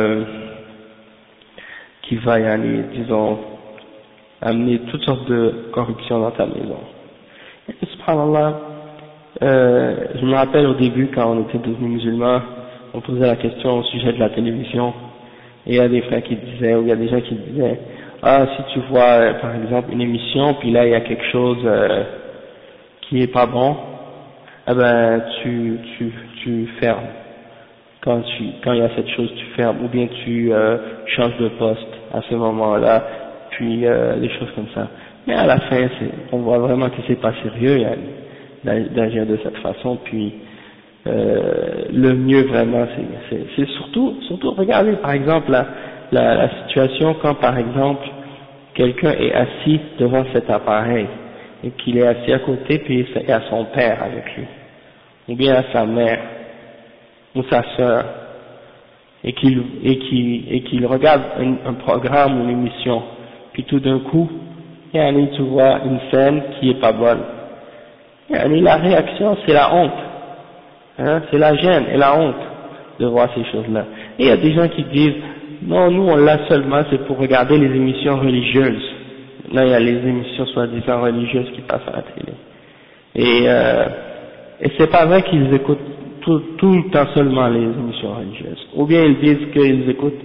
disons amener toutes sortes de corruption dans ta maison. Et, subhanallah, je me rappelle au début quand on était devenus musulmans, on posait la question au sujet de la télévision, et il y a des frères qui disaient, ou il y a des gens qui disaient, ah si tu vois par exemple une émission, puis là il y a quelque chose qui est pas bon, eh ben tu fermes. Quand il y a cette chose, tu fermes, ou bien tu changes de poste à ce moment-là, puis des choses comme ça. Mais à la fin, on voit vraiment que c'est pas sérieux d'agir de cette façon, puis le mieux vraiment, c'est surtout regardez par exemple la situation quand par exemple quelqu'un est assis devant cet appareil et qu'il est assis à côté, puis il y a son père avec lui, ou bien à sa mère ou sa sœur, et qu'il regarde un programme ou une émission, puis tout d'un coup, tu vois une scène qui est pas bonne. La réaction, c'est la honte, c'est la gêne et la honte de voir ces choses-là. Et il y a des gens qui disent, non, nous on l'a seulement, c'est pour regarder les émissions religieuses. Là, il y a les émissions soi-disant religieuses qui passent à la télé. Et c'est pas vrai qu'ils écoutent tout le temps seulement les émissions religieuses. Ou bien ils disent qu'ils écoutent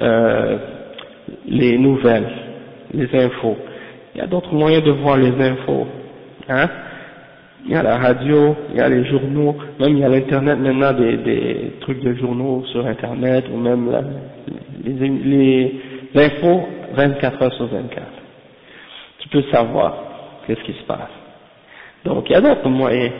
les nouvelles, les infos. Il y a d'autres moyens de voir les infos. Il y a la radio, il y a les journaux, même il y a l'internet maintenant, des trucs de journaux sur internet, ou même les infos 24 heures sur 24. Tu peux savoir qu'est-ce qui se passe. Donc il y a d'autres moyens.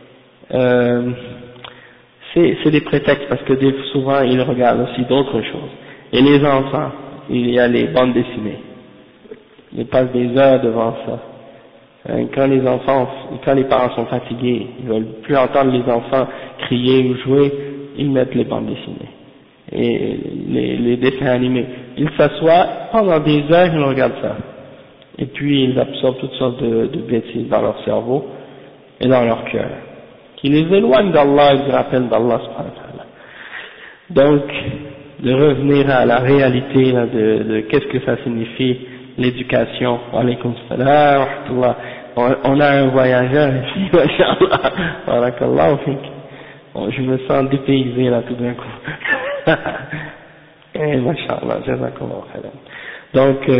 C'est des prétextes parce que souvent ils regardent aussi d'autres choses. Et les enfants, il y a les bandes dessinées. Ils passent des heures devant ça. Quand les parents sont fatigués, ils veulent plus entendre les enfants crier ou jouer, ils mettent les bandes dessinées et les dessins animés. Ils s'assoient pendant des heures, ils regardent ça. Et puis ils absorbent toutes sortes de bêtises dans leur cerveau et dans leur cœur, qui les éloignent d'Allah et du rappel d'Allah subhanahu wa ta'ala. Donc, de revenir à la réalité là, de qu'est-ce que ça signifie l'éducation. Wa alaykum salam wa rahmatullah. On a un voyageur ici, mashallah, barakallahu fik. Bon, je me sens dépaysé là tout d'un coup. Et mashallah, jazakallahu khairan. Donc,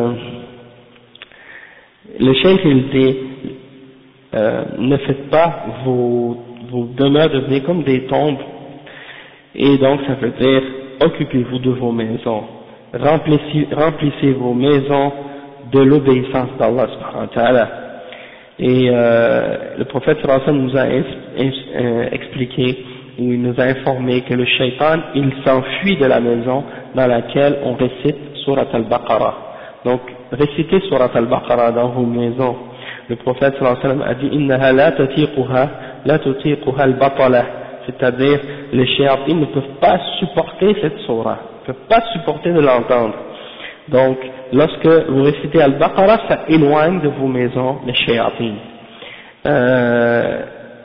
le cheikh il dit, ne faites pas vos demeures devenir comme des tombes, et donc ça veut dire occupez-vous de vos maisons, remplissez vos maisons de l'obéissance d'Allah subhanahu wa ta'ala. Et le prophète sallallahu alayhi wa sallam nous a expliqué, ou il nous a informé que le shaitan il s'enfuit de la maison dans laquelle on récite surat al-Baqarah. Donc récitez surat al-Baqarah dans vos maisons. Le prophète sallallahu alayhi wa sallam a dit innaha la tutiquha al-batala, c'est-à-dire les shayatins ne peuvent pas supporter cette surah, ne peuvent pas supporter de l'entendre. Donc lorsque vous récitez al-Baqarah, ça éloigne de vos maisons les shayatins.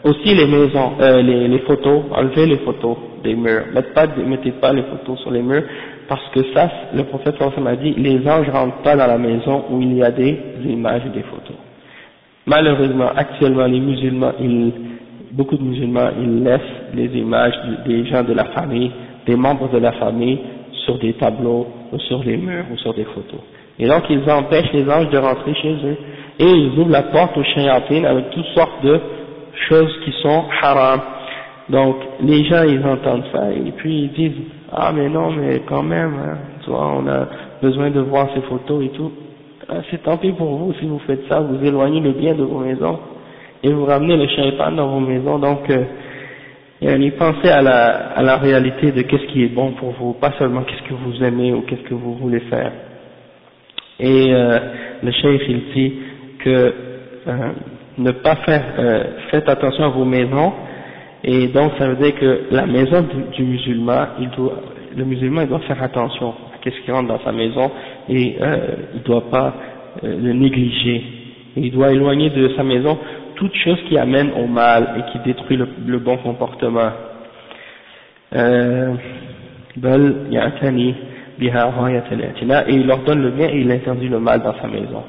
Aussi les maisons, les photos, enlevez les photos des murs, mettez pas les photos sur les murs, parce que ça, le prophète sallallahu alayhi wa sallam a dit, les anges rentrent pas dans la maison où il y a des images et des photos. Malheureusement, actuellement, les musulmans, beaucoup de musulmans, ils laissent les images des gens de la famille, des membres de la famille, sur des tableaux, ou sur les murs, ou sur des photos. Et donc, ils empêchent les anges de rentrer chez eux. Et ils ouvrent la porte aux shayatin avec toutes sortes de choses qui sont haram. Donc, les gens, ils entendent ça, et puis ils disent, ah, mais non, mais quand même, hein, tu vois, on a besoin de voir ces photos et tout. C'est tant pis pour vous, si vous faites ça, vous éloignez le bien de vos maisons, et vous ramenez le shaitan dans vos maisons. Donc, pensez à la réalité de qu'est-ce qui est bon pour vous, pas seulement qu'est-ce que vous aimez ou qu'est-ce que vous voulez faire. Et le cheikh, il dit que ne pas faire, faites attention à vos maisons, et donc ça veut dire que la maison du musulman, le musulman il doit faire attention à qu'est-ce qui rentre dans sa maison, et il doit pas le négliger, et il doit éloigner de sa maison toute chose qui amène au mal et qui détruit le bon comportement. Et il ordonne le bien et il interdit le mal dans sa maison.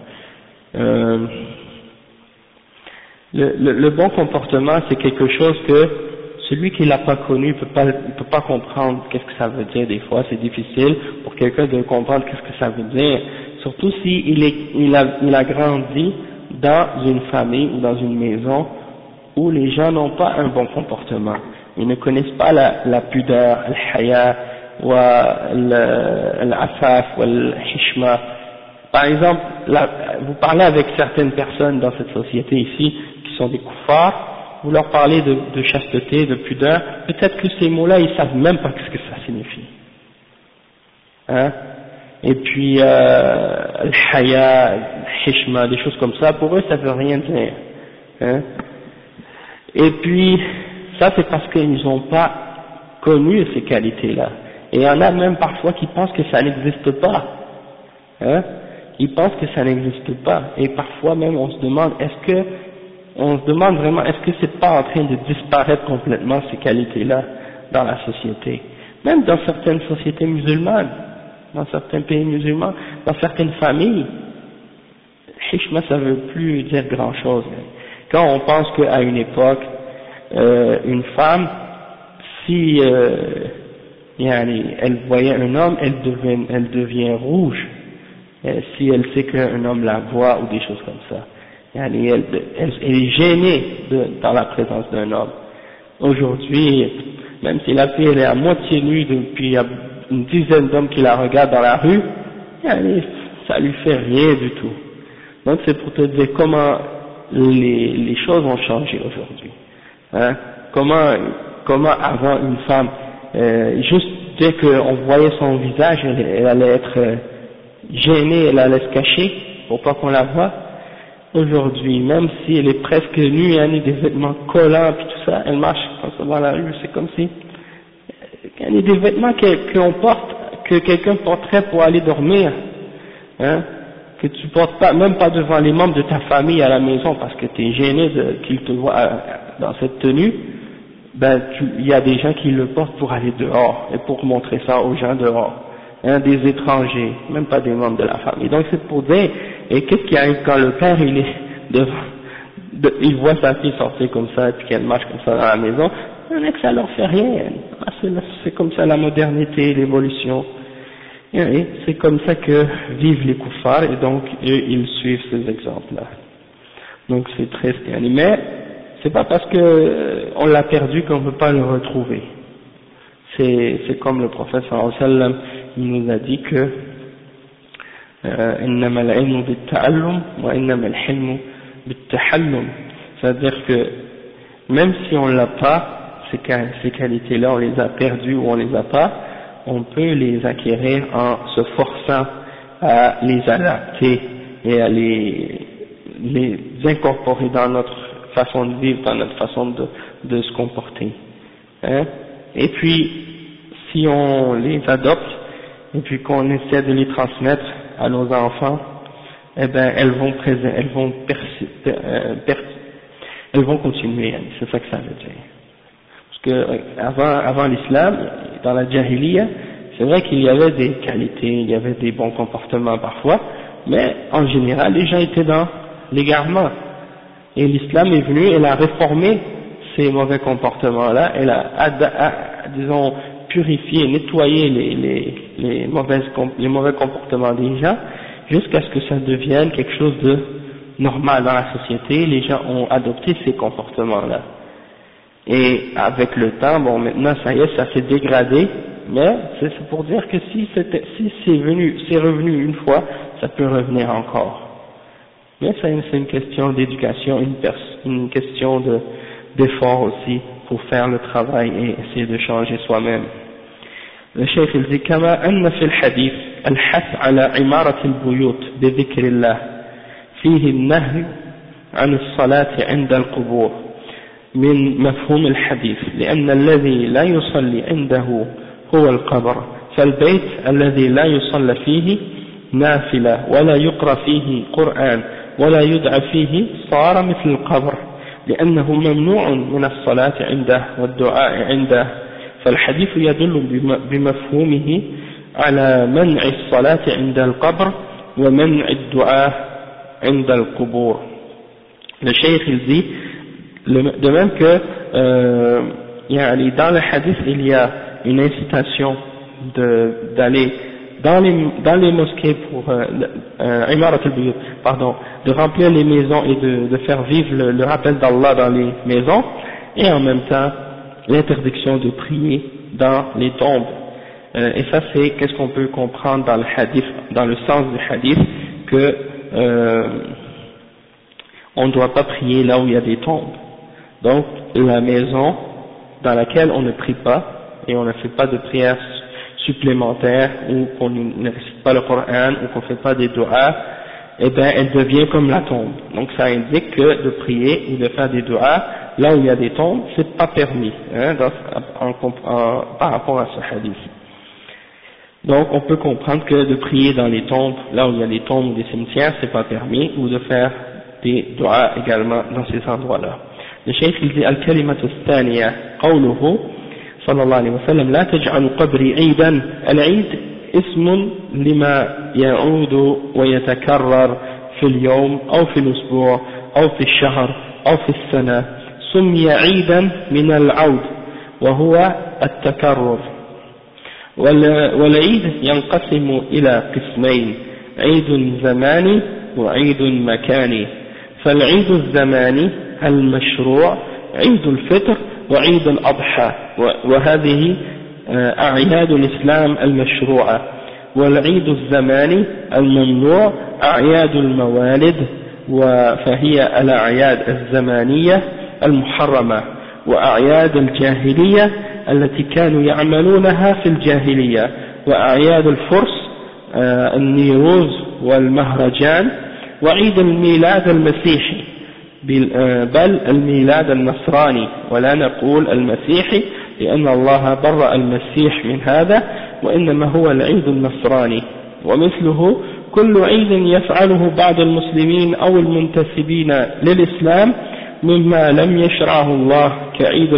Le bon comportement, c'est quelque chose que celui qui l'a pas connu ne peut pas comprendre qu'est-ce que ça veut dire. Des fois, c'est difficile pour quelqu'un de comprendre qu'est-ce que ça veut dire, surtout si il a grandi dans une famille ou dans une maison où les gens n'ont pas un bon comportement. Ils ne connaissent pas la pudeur, le haya, ou l'afaf, ou le hishma. Par exemple, vous parlez avec certaines personnes dans cette société ici, qui sont des kuffars, vous leur parlez de chasteté, de pudeur, peut-être que ces mots-là, ils savent même pas ce que ça signifie. Hein? Et puis, le haya, le hishma, des choses comme ça, pour eux, ça veut rien dire. Hein? Et puis, ça c'est parce qu'ils n'ont pas connu ces qualités-là. Et il y en a même parfois qui pensent que ça n'existe pas. Hein? Ils pensent que ça n'existe pas. Et parfois même on se demande vraiment, est-ce que c'est pas en train de disparaître complètement ces qualités-là dans la société? Même dans certaines sociétés musulmanes, dans certains pays musulmans, dans certaines familles, hishma ça veut plus dire grand-chose. Quand on pense qu'à une époque, une femme, si elle voyait un homme, elle devient rouge, si elle sait qu'un homme la voit ou des choses comme ça. Elle est gênée dans la présence d'un homme. Aujourd'hui, même si la fille elle est à moitié nue, puis il y a une dizaine d'hommes qui la regardent dans la rue, ça lui fait rien du tout. Donc c'est pour te dire comment les choses ont changé aujourd'hui. Hein? Comment avant une femme, juste dès qu'on voyait son visage, elle allait être gênée, elle allait se cacher pour pas qu'on la voie. Aujourd'hui, même si elle est presque nue, elle a des vêtements collants puis tout ça, elle marche dans la rue, c'est comme si elle a des vêtements qu'on porte, que quelqu'un porterait pour aller dormir, hein, que tu portes pas, même pas devant les membres de ta famille à la maison parce que tu es gêné qu'ils te voient dans cette tenue. Ben il y a des gens qui le portent pour aller dehors et pour montrer ça aux gens dehors, hein, des étrangers, même pas des membres de la famille. Donc c'est pour dire, et qu'est-ce qui arrive quand le père il est devant, il voit sa fille sortir comme ça et puis qu'elle marche comme ça dans la maison, ça leur fait rien. C'est comme ça la modernité, l'évolution. Et c'est comme ça que vivent les kuffars et donc eux ils suivent ces exemples-là. Donc c'est triste, mais c'est pas parce que on l'a perdu qu'on ne peut pas le retrouver. C'est comme le prophète sallallahu alayhi wa sallam, il nous a dit que إنما العلم بالتعلم وإنما الحلم بالتحلم. C'est-à-dire que même si on l'a pas, ces qualités-là, on les a perdues ou on les a pas, on peut les acquérir en se forçant à les adapter et à les incorporer dans notre façon de vivre, dans notre façon de se comporter. Hein? Et puis, si on les adopte, et puis qu'on essaie de les transmettre à nos enfants, eh ben, elles vont elles vont continuer, c'est ça que ça veut dire. Parce que avant l'islam, dans la Jahiliya, c'est vrai qu'il y avait des qualités, il y avait des bons comportements parfois, mais en général, les gens étaient dans l'égarement. Et l'islam est venu, elle a réformé ces mauvais comportements-là, elle a disons, purifié, nettoyé les mauvais comportements des gens, jusqu'à ce que ça devienne quelque chose de normal dans la société. Les gens ont adopté ces comportements-là. Et avec le temps, bon, maintenant, ça y est, ça s'est dégradé, mais c'est pour dire que si c'est revenu une fois, ça peut revenir encore. Mais c'est une question d'éducation, une question d'effort aussi pour faire le travail et essayer de changer soi-même. Le cheikh il dit كما أن في الحديث الحث على عمارة البيوت بذكر الله فيه النهي عن الصلاة عند القبور من مفهوم الحديث لأن الذي لا يصلي عنده هو القبر فالبيت الذي لا يصلى فيه نافلة ولا يقرأ فيه قرآن ولا يدعى فيه صار مثل القبر لأنه ممنوع من الصلاة عنده والدعاء عنده فالحديث يدل بمفهومه على منع الصلاة عند القبر ومنع الدعاء عند القبور. Le cheikh il dit de même que dans le hadith il y a une incitation d'aller dans les mosquées pour de remplir les maisons et de faire vivre le rappel d'Allah dans les maisons, et en même temps l'interdiction de prier dans les tombes. Et ça c'est qu'est-ce qu'on peut comprendre dans le hadith, dans le sens du hadith, que on ne doit pas prier là où il y a des tombes. Donc la maison dans laquelle on ne prie pas et on ne fait pas de prière supplémentaire, ou qu'on ne récite pas le Coran, ou qu'on ne fait pas des doigts, eh bien elle devient comme la tombe. Donc ça indique que de prier ou de faire des doigts là où il y a des tombes, c'est pas permis, par rapport à ce hadith. Donc on peut comprendre que de prier dans les tombes, là où il y a des tombes ou des cimetières, c'est pas permis, ou de faire des doigts également dans ces endroits-là. Le cheikh il dit al-kalimatu thaniya qawluhu صلى الله عليه وسلم لا تجعلوا قبري عيدا. العيد اسم لما يعود ويتكرر في اليوم أو في الأسبوع أو في الشهر أو في السنة، سمي عيدا من العود وهو التكرر. والعيد ينقسم إلى قسمين، عيد زماني وعيد مكاني. فالعيد الزماني المشروع عيد الفطر وعيد الأضحى، وهذه أعياد الإسلام المشروعة. والعيد الزماني الممنوع أعياد الموالد، فهي الأعياد الزمانية المحرمة، وأعياد الجاهلية التي كانوا يعملونها في الجاهلية، وأعياد الفرس النيروز والمهرجان، وعيد الميلاد المسيحي، بل الميلاد النصراني، ولا نقول المسيحي لأن الله برأ المسيح من هذا، وإنما هو العيد النصراني. ومثله كل عيد يفعله بعض المسلمين أو المنتسبين للإسلام مما لم يشرعه الله كعيد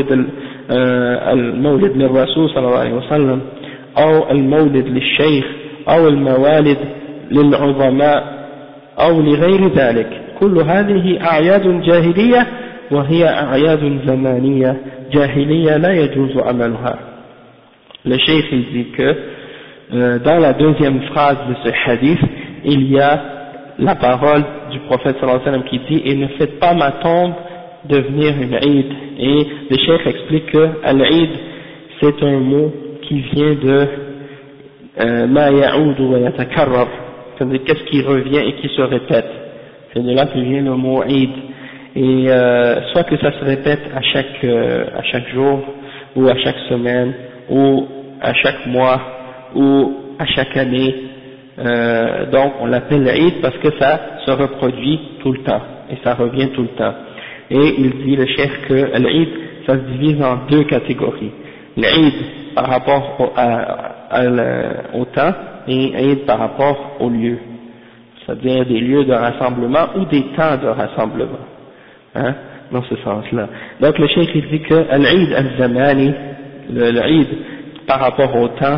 المولد للرسول صلى الله عليه وسلم، أو المولد للشيخ، أو الموالد للعظماء، أو لغير ذلك. كل هذه أعياد جاهلية وهي أعياد زمانية جاهلية لا يجوز عملها. Le cheikh il dit que dans la deuxième phrase de ce hadith il y a la parole du prophète sallallahu alayhi wa sallam qui dit « Et ne faites pas ma tombe devenir une Eid ». Et le cheikh explique que al-Eid c'est un mot qui vient de ma ya'udu wa yatakarrar, c'est-à-dire qu'est-ce qui revient et qui se répète. C'est de là que vient le mot Eid. Et soit que ça se répète à chaque jour, ou à chaque semaine, ou à chaque mois, ou à chaque année. Donc on l'appelle Eid parce que ça se reproduit tout le temps, et ça revient tout le temps. Et il dit le cheikh que l'Eid, ça se divise en deux catégories. L'Eid par rapport au temps, et Eid par rapport au lieu. C'est-à-dire des lieux de rassemblement ou des temps de rassemblement. dans ce sens-là. Donc le cheikh il dit que l'Eid al-Zamani, l'Eid par rapport au temps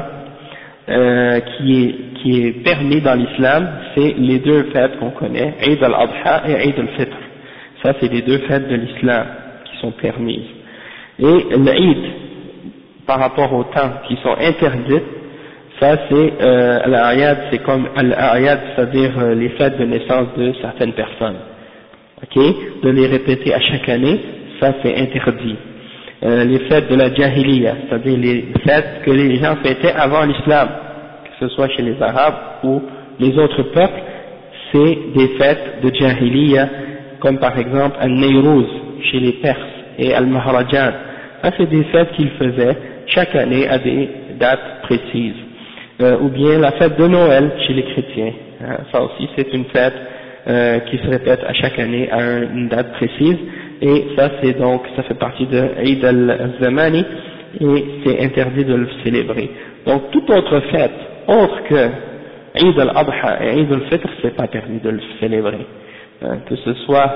qui est permis dans l'islam, c'est les deux fêtes qu'on connaît, Eid al-Adha et Eid al-Fitr. Ça c'est les deux fêtes de l'islam qui sont permises. Et l'Eid par rapport au temps qui sont interdites, ça c'est l'A'yad, c'est comme l'A'yad, c'est-à-dire les fêtes de naissance de certaines personnes. Ok, de les répéter à chaque année, ça c'est interdit. Les fêtes de la Jahiliya, c'est-à-dire les fêtes que les gens fêtaient avant l'islam, que ce soit chez les Arabes ou les autres peuples, c'est des fêtes de Jahiliya, comme par exemple Al-Nayrouz chez les Perses et Al-Mahrajan. Ça c'est des fêtes qu'ils faisaient chaque année à des dates précises. Ou bien la fête de Noël chez les chrétiens, ça aussi c'est une fête qui se répète à chaque année à une date précise, et ça c'est donc, ça fait partie de Eid al-Zamani, et c'est interdit de le célébrer. Donc toute autre fête, autre que Eid al-Adha et Eid al-Fitr, c'est pas permis de le célébrer, que ce soit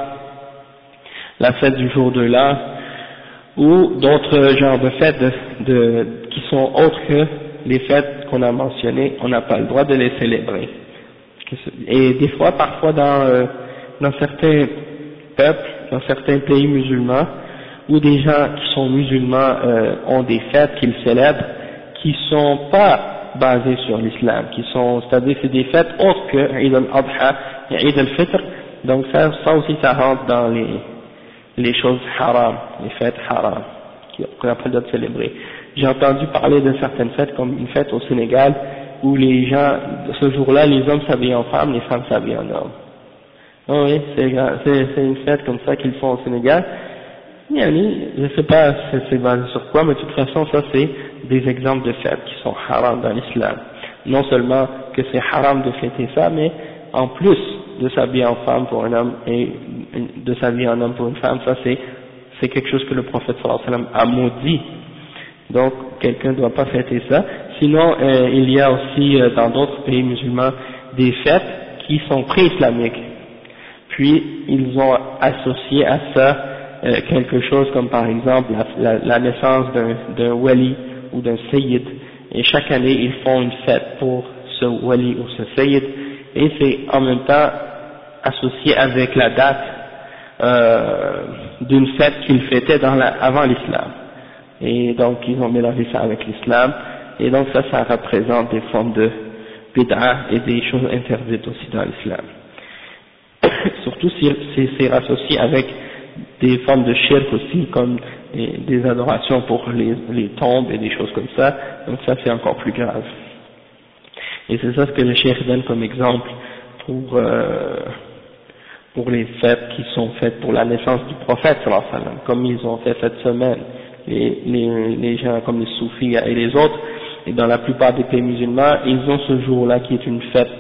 la fête du jour de l'an, ou d'autres genres de fêtes qui sont autres que les fêtes qu'on a mentionnées, on n'a pas le droit de les célébrer. Et des fois, parfois dans certains peuples, dans certains pays musulmans, où des gens qui sont musulmans ont des fêtes qu'ils célèbrent, qui sont pas basées sur l'islam, c'est-à-dire c'est des fêtes autres que Eid al-Adha et Eid al-Fitr, donc ça aussi ça rentre dans les choses haram, les fêtes haram, qu'on n'a pas le droit de célébrer. J'ai entendu parler de certaines fêtes comme une fête au Sénégal, où les gens, ce jour-là, les hommes s'habillent en femmes, les femmes s'habillent en hommes. Oh oui, c'est une fête comme ça qu'ils font au Sénégal. Je ne sais pas c'est basé sur quoi, mais de toute façon, ça c'est des exemples de fêtes qui sont haram dans l'islam. Non seulement que c'est haram de fêter ça, mais en plus de s'habiller en femme pour un homme et de s'habiller en homme pour une femme, ça c'est quelque chose que le prophète sallallahu alayhi wa sallam a maudit. Donc quelqu'un ne doit pas fêter ça. Sinon, il y a aussi dans d'autres pays musulmans des fêtes qui sont pré-islamiques. Puis ils ont associé à ça quelque chose comme par exemple la naissance d'un wali ou d'un sayyid. Et chaque année ils font une fête pour ce wali ou ce sayyid. Et c'est en même temps associé avec la date d'une fête qu'ils fêtaient avant l'islam. Et donc ils ont mélangé ça avec l'islam. Et donc ça représente des formes de bid'a et des choses interdites aussi dans l'islam. Surtout si c'est associé avec des formes de shirk aussi, comme des adorations pour les tombes et des choses comme ça, donc ça c'est encore plus grave. Et c'est ça ce que le cheikh donne comme exemple pour les fêtes qui sont faites pour la naissance du prophète sallallahu alayhi wa sallam, comme ils ont fait cette semaine, les gens comme les soufis et les autres. Et dans la plupart des pays musulmans, ils ont ce jour-là qui est une fête,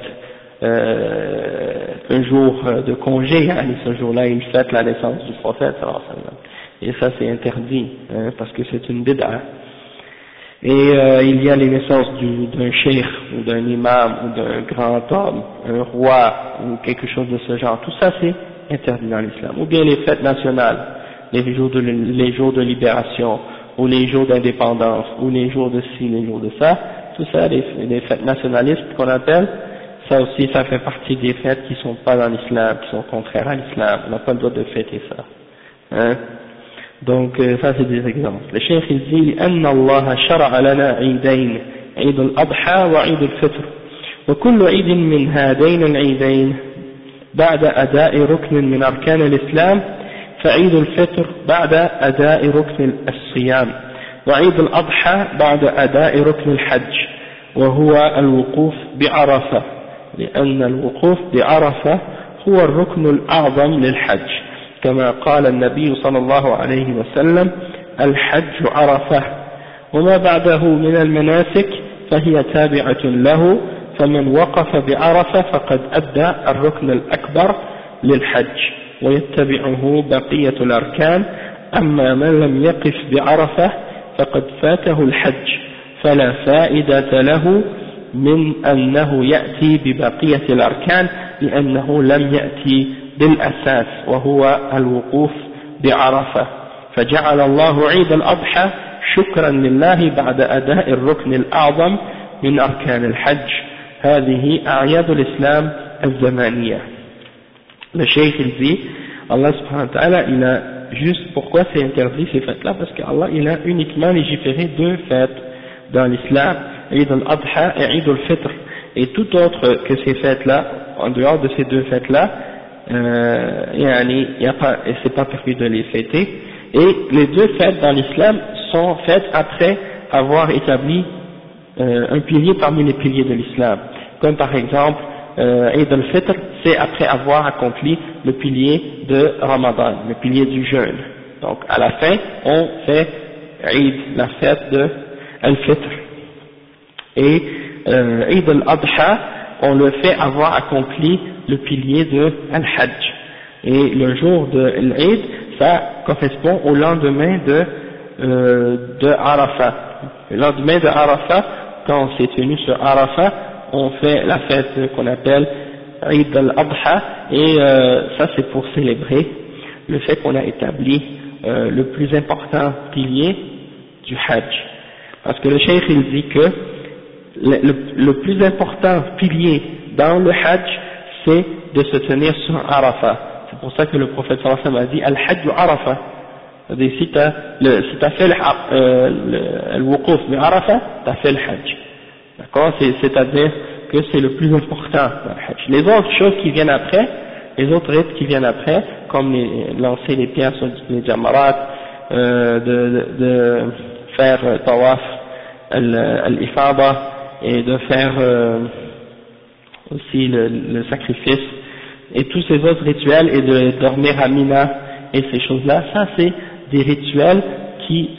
un jour de congé, et ce jour-là ils fêtent la naissance du prophète sallallahu alayhi wa sallam. Et ça c'est interdit, parce que c'est une bid'a. Et il y a les naissances d'un cheikh ou d'un imam ou d'un grand homme, un roi ou quelque chose de ce genre, tout ça c'est interdit dans l'islam. Ou bien les fêtes nationales, les jours de libération, ou les jours d'indépendance, ou les jours de ci, les jours de ça, tout ça, les fêtes nationalistes qu'on appelle, ça aussi ça fait partie des fêtes qui sont pas dans l'islam, qui sont contraires à l'islam, on n'a pas le droit de fêter ça. Donc ça c'est des exemples. Le cheikh il dit أن الله شرع لنا عيدين عيد الأضحى وعيد الفطر وكل عيد من هذين العيدين بعد أداء ركن من أركان الإسلام فعيد الفطر بعد أداء ركن الصيام وعيد الأضحى بعد أداء ركن الحج وهو الوقوف بعرفة لأن الوقوف بعرفة هو الركن الأعظم للحج كما قال النبي صلى الله عليه وسلم الحج عرفة وما بعده من المناسك فهي تابعة له فمن وقف بعرفة فقد أدى الركن الأكبر للحج ويتبعه بقية الأركان أما من لم يقف بعرفة فقد فاته الحج فلا فائدة له من أنه يأتي ببقية الأركان لأنه لم يأتي بالأساس وهو الوقوف بعرفة فجعل الله عيد الأضحى شكرا لله بعد أداء الركن الأعظم من أركان الحج هذه أعياد الإسلام الزمانية. Le cheikh il dit, Allah subhanahu wa ta'ala, il a juste, pourquoi c'est interdit ces fêtes-là? Parce qu'Allah, il a uniquement légiféré deux fêtes dans l'islam, Eid al-Adha et Eid al-Fitr. Et tout autre que ces fêtes-là, en dehors de ces deux fêtes-là, c'est pas permis de les fêter. Et les deux fêtes dans l'islam sont faites après avoir établi un pilier parmi les piliers de l'islam. Comme par exemple, Eid al-Fitr, c'est après avoir accompli le pilier de Ramadan, le pilier du jeûne. Donc à la fin, on fait Eid, la fête de al-Fitr. Et Eid al-Adha, on le fait avoir accompli le pilier de al-Hajj. Et le jour de l'Eid, ça correspond au lendemain de Arafat. Le lendemain de Arafat, quand on s'est tenu sur Arafat, on fait la fête qu'on appelle Eid al-Adha, et ça c'est pour célébrer le fait qu'on a établi le plus important pilier du Hajj. Parce que le cheikh il dit que le plus important pilier dans le Hajj, c'est de se tenir sur Arafat. C'est pour ça que le prophète sallallahu alayhi wa sallam a dit Al-Hajj Arafat. C'est-à-dire si t'as fait le wuquf de Arafat, t'as fait le Hajj. D'accord? C'est-à-dire que c'est le plus important dans le Hajj. Les autres choses qui viennent après, les autres rites qui viennent après, comme lancer les pierres sur les jamarat, de faire tawaf al-ifada, et de faire aussi le sacrifice, et tous ces autres rituels, et de dormir à Mina, et ces choses-là, ça c'est des rituels qui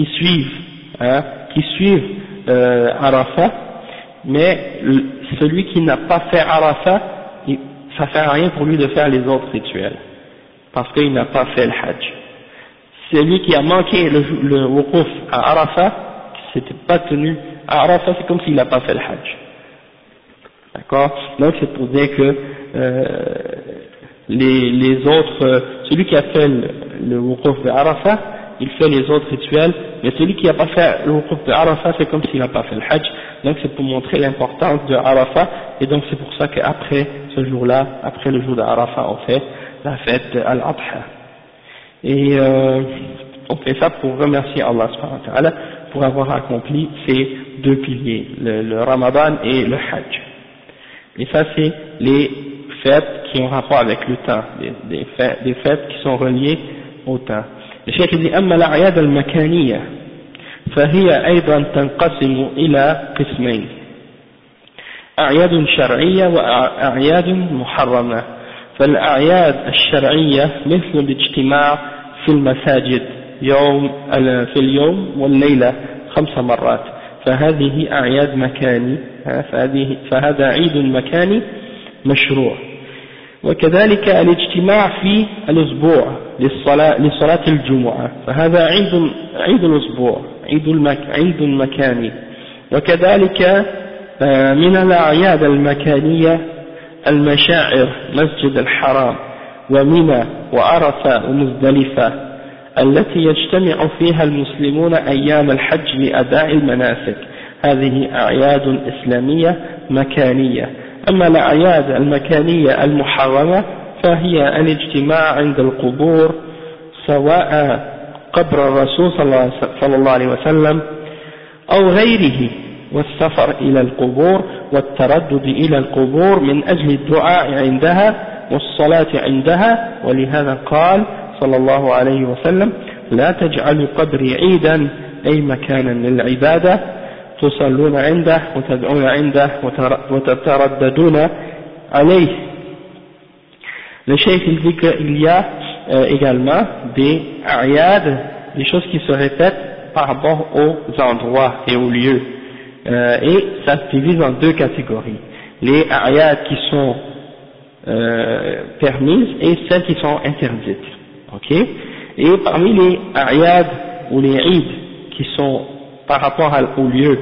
suivent Arafat, mais celui qui n'a pas fait Arafat, ça ne sert à rien pour lui de faire les autres rituels, parce qu'il n'a pas fait le Hajj. Celui qui a manqué le wuquf à Arafat, qui s'était pas tenu à Arafat, c'est comme s'il n'a pas fait le Hajj. D'accord? Donc c'est pour dire que les autres, celui qui a fait le wuquf de Arafat, il fait les autres rituels, mais celui qui n'a pas fait le wuquf de Arafat, c'est comme s'il n'a pas fait le Hajj. Donc c'est pour montrer l'importance de Arafat, et donc c'est pour ça qu'après ce jour-là, après le jour de Arafat, on fait la fête de Al-Adha. Et on fait ça pour remercier Allah subhanahu wa ta'ala pour avoir accompli ces deux piliers, le Ramadan et le Hajj. Et ça c'est les fêtes qui ont rapport avec le temps, des fêtes qui sont reliées au temps. Le cheikh dit أما الأعياد المكانية فهي أيضا تنقسم إلى قسمين أعياد شرعية وأعياد محرمة. فالأعياد الشرعية مثل الاجتماع في المساجد في اليوم والليلة 5 مرات، فهذه أعياد مكاني، فهذا عيد مكاني مشروع. وكذلك الاجتماع في الأسبوع لصلاة الجمعة، فهذا عيد الأسبوع، عيد مكاني. وكذلك من الأعياد المكانية المشاعر مسجد الحرام ومنى وعرفة ومزدلفة التي يجتمع فيها المسلمون أيام الحج لأداء المناسك، هذه أعياد إسلامية مكانية. أما الأعياد المكانية المحرمة فهي الاجتماع عند القبور سواء قبر الرسول صلى الله عليه وسلم أو غيره، والسفر إلى القبور والتردد إلى القبور من أجل الدعاء عندها والصلاة عندها. ولهذا قال صلى الله عليه وسلم لا تجعلوا قبري عيدا أي مكانا للعبادة تصلون عنده وتدعون عنده وتترددون عليه. Le cheikh il dit qu'il y a également des a'yad, des choses qui se répètent par rapport aux endroits et aux lieux, et ça se divise en deux catégories: les a'yad qui sont permises et celles qui sont interdites. Ok? Et parmi les a'yad ou les eid qui sont par rapport aux lieux,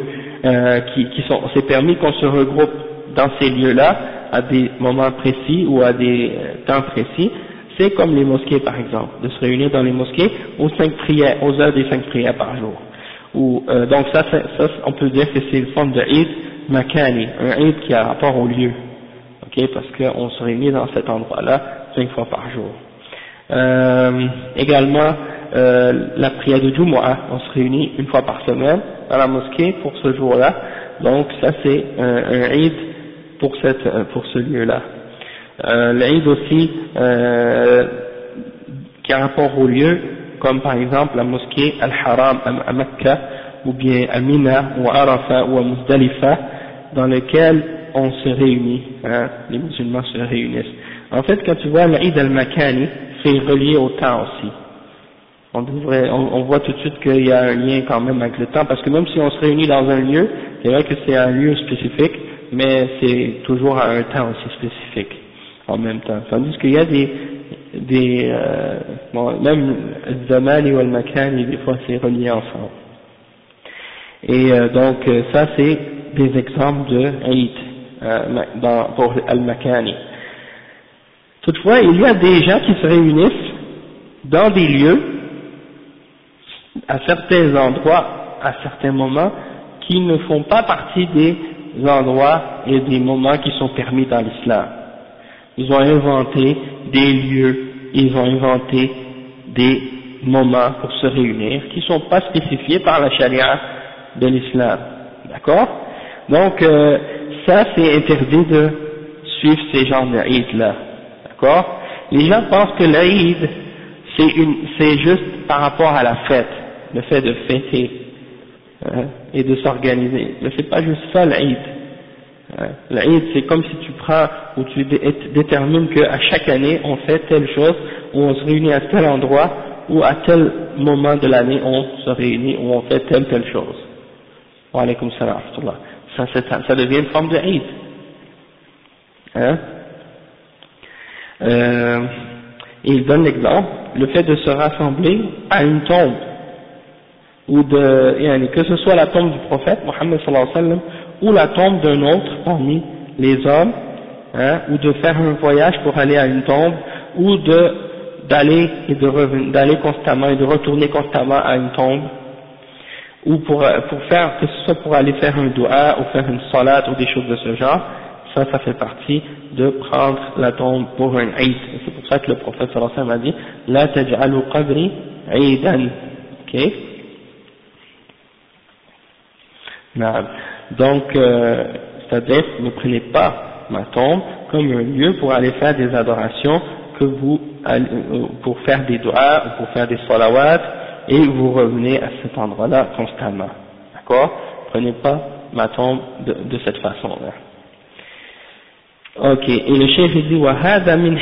c'est permis qu'on se regroupe dans ces lieux-là à des moments précis ou à des temps précis, c'est comme les mosquées par exemple, de se réunir dans les mosquées aux heures des 5 prières par jour. Donc ça, on peut dire que c'est une forme de Eid Makani, un Eid qui a rapport au lieu, ok, parce qu'on se réunit dans cet endroit-là 5 fois par jour. Également, la prière de Jumu'ah, on se réunit une fois par semaine dans la mosquée pour ce jour-là, donc ça c'est un Eid pour ce lieu-là. L'Eid aussi qui a rapport au lieu, comme par exemple la mosquée Al-Haram à Mecca, ou bien à Mina, ou à Arafat, ou à Muzdalifa, dans lequel on se réunit, les musulmans se réunissent. En fait, quand tu vois l'Eid al-Makani, c'est relié au temps aussi. On voit tout de suite qu'il y a un lien quand même avec le temps, parce que même si on se réunit dans un lieu, c'est vrai que c'est un lieu spécifique, mais c'est toujours à un temps aussi spécifique en même temps. Tandis qu'il y a même Zamani ou al-Makani, des fois c'est relié ensemble. Et donc ça c'est des exemples de Eid pour al-Makani. Toutefois, il y a des gens qui se réunissent dans des lieux, à certains endroits, à certains moments, qui ne font pas partie des endroits et des moments qui sont permis dans l'islam. Ils ont inventé des lieux, ils ont inventé des moments pour se réunir qui ne sont pas spécifiés par la charia de l'islam. D'accord? Donc, ça c'est interdit de suivre ces genres d'Eid-là. D'accord? Les gens pensent que l'Eid, c'est juste par rapport à la fête, le fait de fêter et de s'organiser. Mais c'est pas juste ça l'Eid. L'Eid, c'est comme si tu prends ou tu détermines qu'à chaque année on fait telle chose, ou on se réunit à tel endroit, ou à tel moment de l'année on se réunit, ou on fait telle chose. Wa alaykum salam wa rahmatullah. Ça devient une forme de Eid. Il donne l'exemple, le fait de se rassembler à une tombe, ou que ce soit la tombe du prophète Mohammed sallallahu alayhi wa sallam, ou la tombe d'un autre parmi les hommes, ou de faire un voyage pour aller à une tombe, ou d'aller constamment et de retourner constamment à une tombe, ou pour faire, que ce soit pour aller faire un dua, ou faire une salat, ou des choses de ce genre, ça fait partie de prendre la tombe pour un Eid. C'est pour ça que le prophète sallallahu alayhi wa sallam a dit La taj'alu qabri Eidan. Ok? Donc, c'est-à-dire, ne prenez pas ma tombe comme un lieu pour aller faire des adorations, pour faire des du'as, ou pour faire des salawats, et vous revenez à cet endroit-là constamment. D'accord? Prenez pas ma tombe de cette façon-là. Ok, et le cheikh dit وهذا من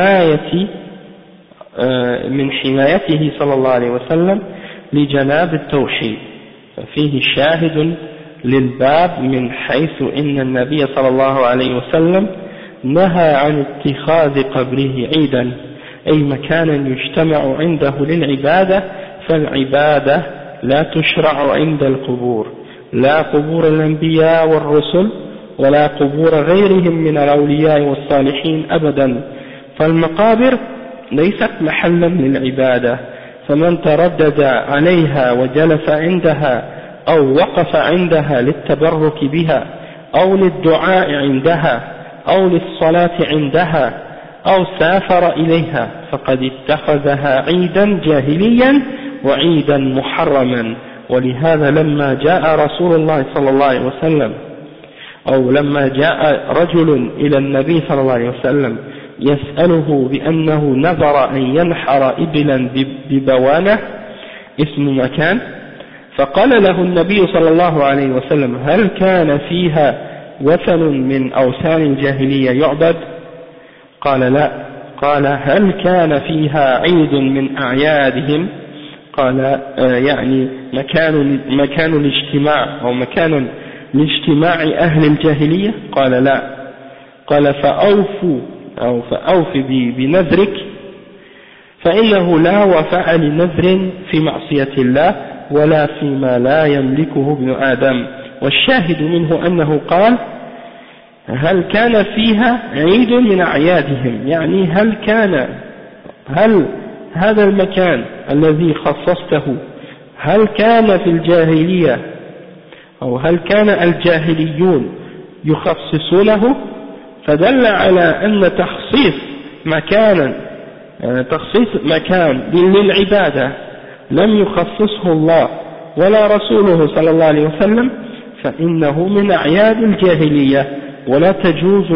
حمايته صلى الله عليه وسلم لجناب التوحيد ففيه شاهد للباب من حيث إن النبي صلى الله عليه وسلم نهى عن اتخاذ قبره عيدا أي مكانا يجتمع عنده للعبادة فالعبادة لا تشرع عند القبور لا قبور الأنبياء والرسل ولا قبور غيرهم من الأولياء والصالحين أبدا فالمقابر ليست محلا للعبادة فمن تردد عليها وجلس عندها أو وقف عندها للتبرك بها أو للدعاء عندها أو للصلاة عندها أو سافر إليها فقد اتخذها عيدا جاهليا وعيدا محرما ولهذا لما جاء رسول الله صلى الله عليه وسلم أو لما جاء رجل إلى النبي صلى الله عليه وسلم يسأله بأنه نذر أن ينحر إبلا ببوانة اسم مكان فقال له النبي صلى الله عليه وسلم هل كان فيها وثن من أوثان الجاهلية يعبد؟ قال لا. قال هل كان فيها عيد من أعيادهم؟ قال يعني مكان الاجتماع أو مكان لاجتماع أهل الجاهلية؟ قال لا. قال فأوف بنذرك فإنه لا وفاء لنذر في معصية الله ولا فيما لا يملكه ابن آدم والشاهد منه أنه قال هل كان فيها عيد من أعيادهم يعني هل كان هل هذا المكان الذي خصصته هل كان في الجاهلية أو هل كان الجاهليون يخصصونه؟ فدل على أن تخصيص مكان للعبادة لم يخصصه الله ولا رسوله صلى الله عليه وسلم فإنه من أعياد الجاهلية ولا تجوز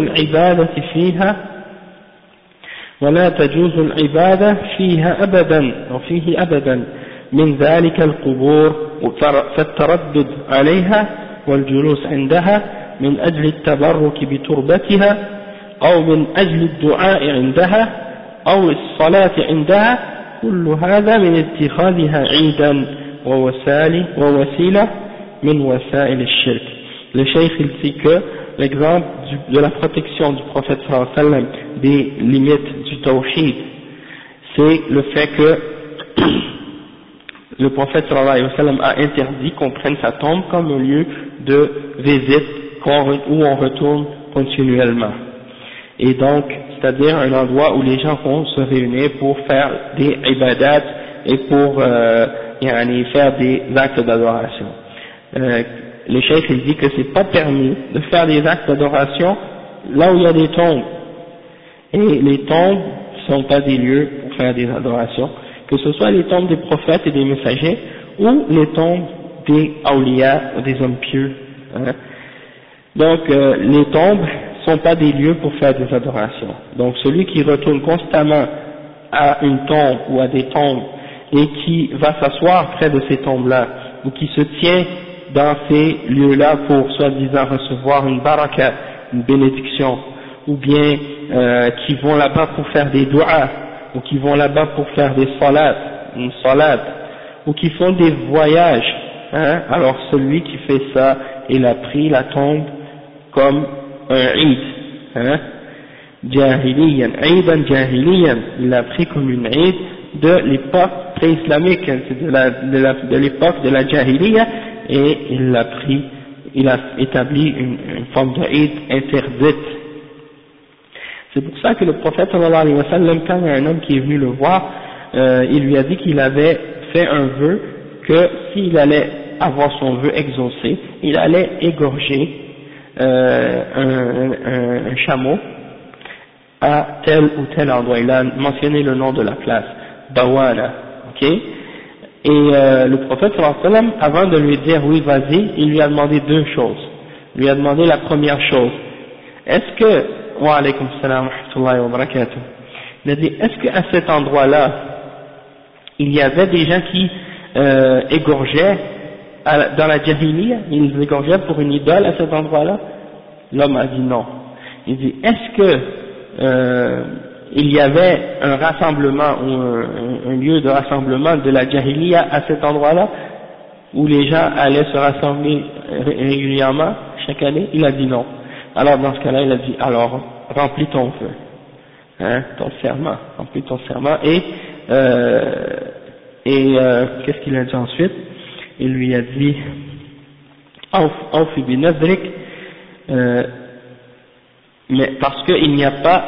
العبادة فيها أبدا أو فيه أبدا من ذلك القبور فالتردد عليها والجلوس عندها من أجل التبرك بتربتها أو من أجل الدعاء عندها أو الصلاة عندها كل هذا من اتخاذها عيدا ووسيلة من وسائل الشرك. Le cheikh il dit que l'exemple de la protection du prophète sallallahu alayhi wa sallam des limites du tawhid, c'est le fait que le prophète sallallahu alayhi wa sallam a interdit qu'on prenne sa tombe comme un lieu de visite où on retourne continuellement. Et donc, c'est-à-dire un endroit où les gens vont se réunir pour faire des ibadats et pour faire des actes d'adoration. Le cheikh il dit que c'est pas permis de faire des actes d'adoration là où il y a des tombes. Et les tombes ne sont pas des lieux pour faire des adorations, que ce soit les tombes des prophètes et des messagers ou les tombes des awliya ou des hommes pieux. Donc les tombes sont pas des lieux pour faire des adorations. Donc celui qui retourne constamment à une tombe ou à des tombes et qui va s'asseoir près de ces tombes-là ou qui se tient dans ces lieux-là pour soi-disant recevoir une baraka, une bénédiction, ou bien qui vont là-bas pour faire des du'as, ou qui vont là-bas pour faire des une salat, ou qui font des voyages, alors celui qui fait ça, il a pris la tombe comme un Eid, jahiliyan, Eidan jahiliyan, il l'a pris comme une Eid de l'époque pré-islamique, c'est de l'époque de la jahiliya, et il a établi une forme de Eid interdite. C'est pour ça que le prophète sallallahu alayhi wa sallam, quand il y a un homme qui est venu le voir, il lui a dit qu'il avait fait un vœu que s'il allait avoir son vœu exaucé, il allait égorger un chameau à tel ou tel endroit. Il a mentionné le nom de la place, Bawana, ok. Et le prophète sallallahu alayhi wa sallam, avant de lui dire oui vas-y, il lui a demandé deux choses. Il lui a demandé la première chose, est-ce que, wa alaykum salam wa rahmatullahi wa barakatuh, il a dit, est-ce qu'à cet endroit-là, il y avait des gens qui égorgeaient dans la jahiliya, ils égorgeaient pour une idole à cet endroit-là? L'homme a dit non. Il dit, est-ce que il y avait un rassemblement ou un lieu de rassemblement de la jahiliya à cet endroit-là où les gens allaient se rassembler régulièrement chaque année? Il a dit non. Alors dans ce cas-là, il a dit, alors remplis ton vœu, ton serment, remplis ton serment, et qu'est-ce qu'il a dit ensuite? Il lui a dit, Awfi bi nadrik, mais parce qu'il n'y a pas,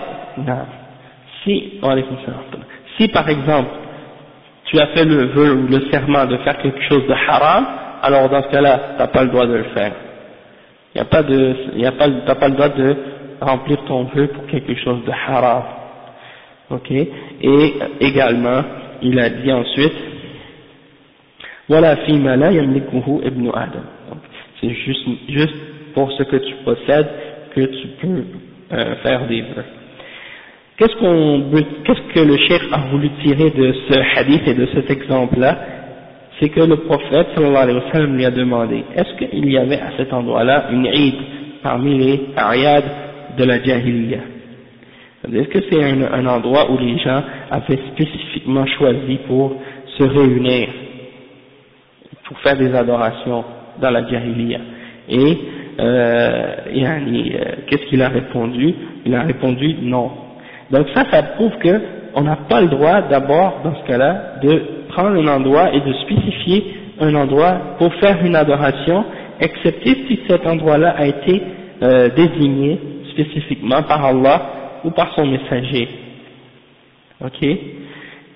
si par exemple tu as fait le vœu ou le serment de faire quelque chose de haram, alors dans ce cas-là, tu n'as pas le droit de le faire. T'as pas le droit de remplir ton vœu pour quelque chose de haram. Ok? Et également, il a dit ensuite, voilà fima la yamlikuhu ibn Adam. C'est juste pour ce que tu possèdes que tu peux faire des vœux. Qu'est-ce que le cheikh a voulu tirer de ce hadith et de cet exemple-là? C'est que le prophète sallallahu alayhi wa sallam lui a demandé, est-ce qu'il y avait à cet endroit-là une Eid parmi les ayad de la jahiliya? Est-ce que c'est un endroit où les gens avaient spécifiquement choisi pour se réunir, pour faire des adorations dans la jahiliya? Et qu'est-ce qu'il a répondu? Il a répondu non. Donc ça prouve que on n'a pas le droit d'abord, dans ce cas-là, de prendre un endroit et de spécifier un endroit pour faire une adoration, excepté si cet endroit-là a été désigné spécifiquement par Allah ou par son messager. Ok?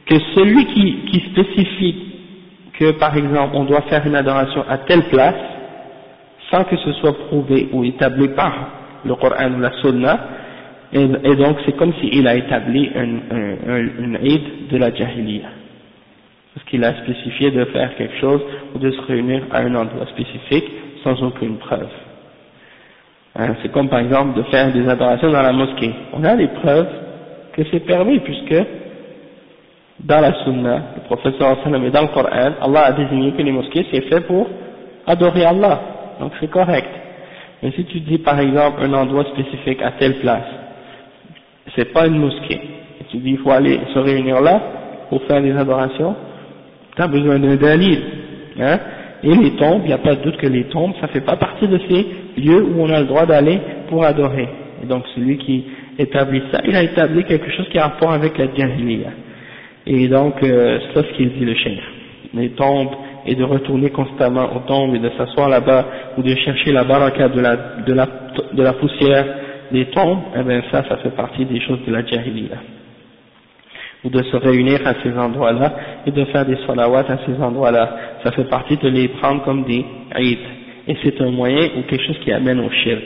que celui qui spécifie que par exemple on doit faire une adoration à telle place, sans que ce soit prouvé ou établi par le Coran ou la Sunna, et donc c'est comme s'il a établi une Eid de la Jahiliya. Parce qu'il a spécifié de faire quelque chose ou de se réunir à un endroit spécifique sans aucune preuve. C'est comme par exemple de faire des adorations dans la mosquée. On a des preuves que c'est permis puisque dans la Sunna, le prophète sallallahu alayhi wa sallam et dans le Coran, Allah a désigné que les mosquées c'est fait pour adorer Allah. Donc c'est correct. Mais si tu dis par exemple un endroit spécifique à telle place, c'est pas une mosquée, et tu dis il faut aller se réunir là pour faire des adorations, tu as besoin d'un dalil. Et les tombes, il n'y a pas de doute que les tombes, ça fait pas partie de ces lieux où on a le droit d'aller pour adorer. Et donc celui qui établit ça, il a établi quelque chose qui a rapport avec la Jahiliya. Et donc c'est ça ce qu'il dit le cheikh. Les tombes, et de retourner constamment aux tombes et de s'asseoir là-bas ou de chercher la baraka de la poussière des tombes, eh bien ça fait partie des choses de la Jahiliya. Ou de se réunir à ces endroits-là et de faire des salawats à ces endroits-là, ça fait partie de les prendre comme des Eid. Et c'est un moyen ou quelque chose qui amène au shirk.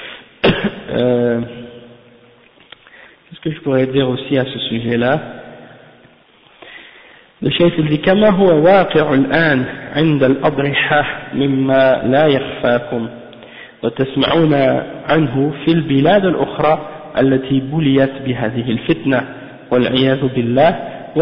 Qu'est-ce que je pourrais dire aussi à ce sujet-là? Le cheikh dit كما هو واقع الآن عند الأضرحة مما لا يخفاكم وتسمعون عنه في البلاد الأخرى التي بليت بهذه الفتنة والعياذ بالله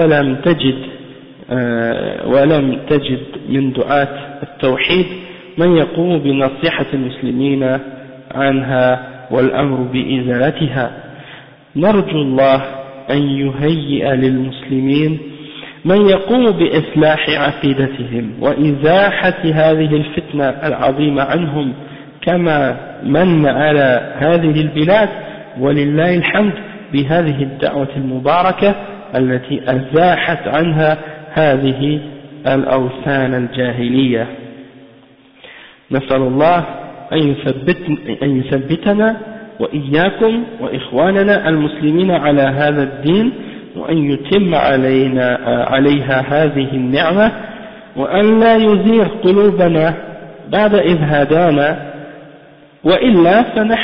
ولم تجد من دعاة التوحيد من يقوم بنصيحة المسلمين عنها والأمر بإزالتها. نرجو الله أن يهيئ للمسلمين من يقوم بإصلاح عقيدتهم وإزاحة هذه الفتنة العظيمة عنهم كما من على هذه البلاد ولله الحمد بهذه الدعوة المباركة التي أزاحت عنها هذه الأوثان الجاهلية. نسأل الله أن يثبتنا وإياكم وإخواننا المسلمين على هذا الدين وأن يتم عليها هذه النعمة وأن لا يزيغ قلوبنا بعد إذ هدانا وإلا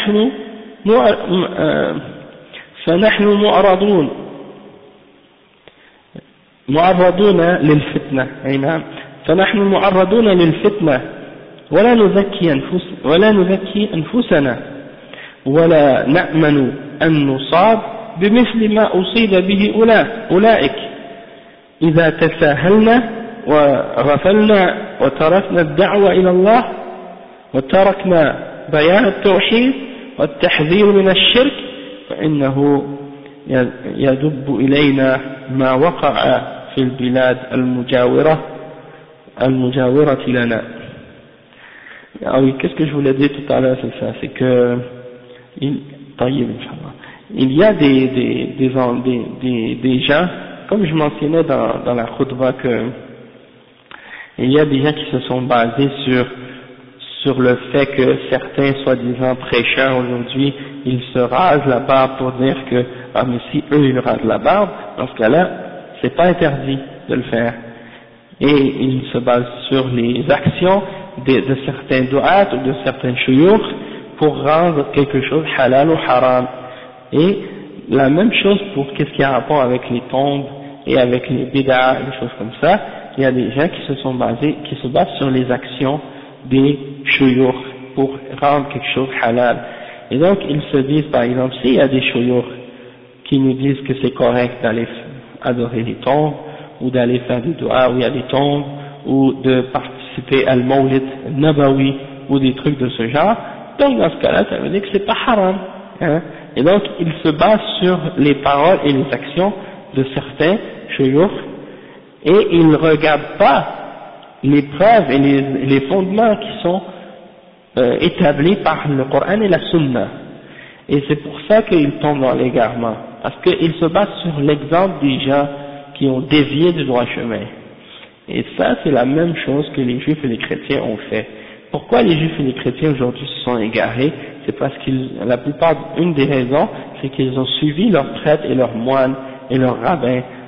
فنحن معرضون للفتنة. أي نعم، فنحن معرضون للفتنة ولا نزكي أنفسنا ولا نأمن أن نصاب بمثل ما أصيب به أولئك إذا تساهلنا وغفلنا وتركنا الدعوة إلى الله وتركنا بيان التوحيد والتحذير من الشرك فإنه يدب إلينا ما وقع في البلاد المجاورة لنا. Ah oui, qu'est-ce que je voulais dire tout à l'heure, c'est ça, c'est que il y a des gens, comme je mentionnais dans la khutbah, que il y a des gens qui se sont basés sur le fait que certains soi-disant prêcheurs aujourd'hui, ils se rasent la barbe pour dire que mais si eux ils rasent la barbe, dans ce cas-là, c'est pas interdit de le faire. Et ils se basent sur les actions de certains du'at ou de certains shuyukh pour rendre quelque chose halal ou haram. Et la même chose pour qu'est-ce qui a rapport avec les tombes et avec les bid'ah, des choses comme ça. Il y a des gens qui se basent sur les actions des shuyukh pour rendre quelque chose halal. Et donc ils se disent par exemple, s'il y a des shuyukh qui nous disent que c'est correct d'aller adorer les tombes ou d'aller faire des du'a où il y a des tombes ou de participer à al-Mawlid Nabawi ou des trucs de ce genre, donc dans ce cas-là ça veut dire que c'est pas haram, hein. Et donc ils se basent sur les paroles et les actions de certains shuyukh et ils ne regardent pas les preuves et les fondements qui sont établis par le Coran et la Sunna. Et c'est pour ça qu'ils tombent dans l'égarement, parce qu'ils se basent sur l'exemple des gens qui ont dévié du droit chemin. Et ça, c'est la même chose que les juifs et les chrétiens ont fait. Pourquoi les juifs et les chrétiens aujourd'hui se sont égarés? C'est parce une des raisons, c'est qu'ils ont suivi leurs prêtres et leurs moines et leurs rabbins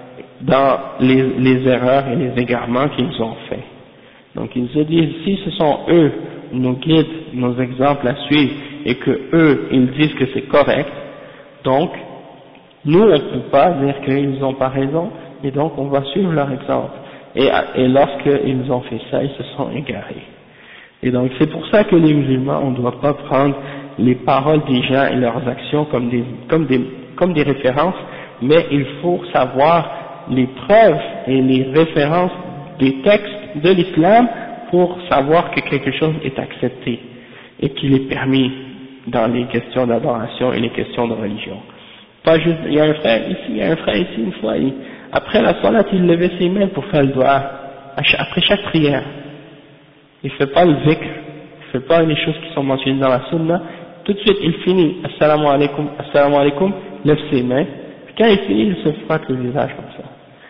dans les erreurs et les égarements qu'ils ont faits. Donc ils se disent, si ce sont eux, nos guides, nos exemples à suivre, et que eux, ils disent que c'est correct, donc nous on ne peut pas dire qu'ils n'ont pas raison, et donc on va suivre leur exemple. Et lorsqu'ils ont fait ça, ils se sont égarés. Et donc c'est pour ça que les musulmans, on ne doit pas prendre les paroles des gens et leurs actions comme des références, mais il faut savoir les preuves et les références des textes de l'islam pour savoir que quelque chose est accepté et qu'il est permis dans les questions d'adoration et les questions de religion. Pas juste, il y a un frère ici une fois, après la salat, il levait ses mains pour faire le dua, après chaque prière. Il fait pas le zikr, il fait pas les choses qui sont mentionnées dans la sunna, tout de suite il finit, assalamu alaikum, lève ses mains, puis quand il finit, il se frotte le visage comme ça.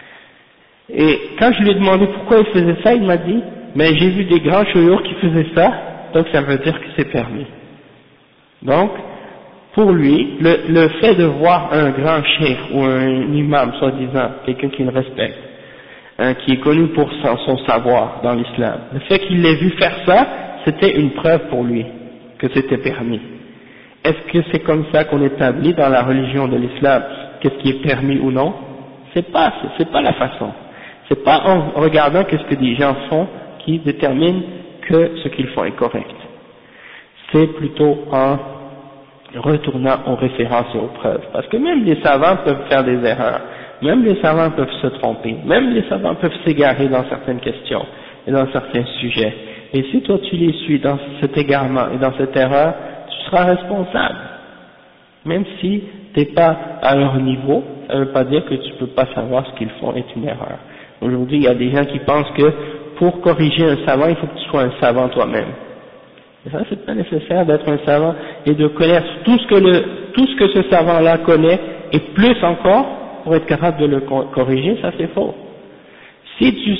Et quand je lui ai demandé pourquoi il faisait ça, il m'a dit, mais j'ai vu des grands chouyours qui faisaient ça, donc ça veut dire que c'est permis. Donc, pour lui, le fait de voir un grand cheikh ou un imam, soi-disant, quelqu'un qu'il respecte, qui est connu pour son savoir dans l'islam, le fait qu'il l'ait vu faire ça, c'était une preuve pour lui que c'était permis. Est-ce que c'est comme ça qu'on établit dans la religion de l'islam qu'est-ce qui est permis ou non? C'est pas la façon. C'est pas en regardant qu'est-ce que des gens font qui détermine que ce qu'ils font est correct. C'est plutôt en retournant aux références et aux preuves. Parce que même les savants peuvent faire des erreurs, même les savants peuvent se tromper, même les savants peuvent s'égarer dans certaines questions et dans certains sujets. Et si toi tu les suis dans cet égarement et dans cette erreur, tu seras responsable. Même si tu n'es pas à leur niveau, ça ne veut pas dire que tu ne peux pas savoir ce qu'ils font est une erreur. Aujourd'hui, il y a des gens qui pensent que pour corriger un savant, il faut que tu sois un savant toi-même. Et ça, c'est pas nécessaire d'être un savant et de connaître tout ce que ce savant-là connaît et plus encore pour être capable de le corriger, ça c'est faux. Si tu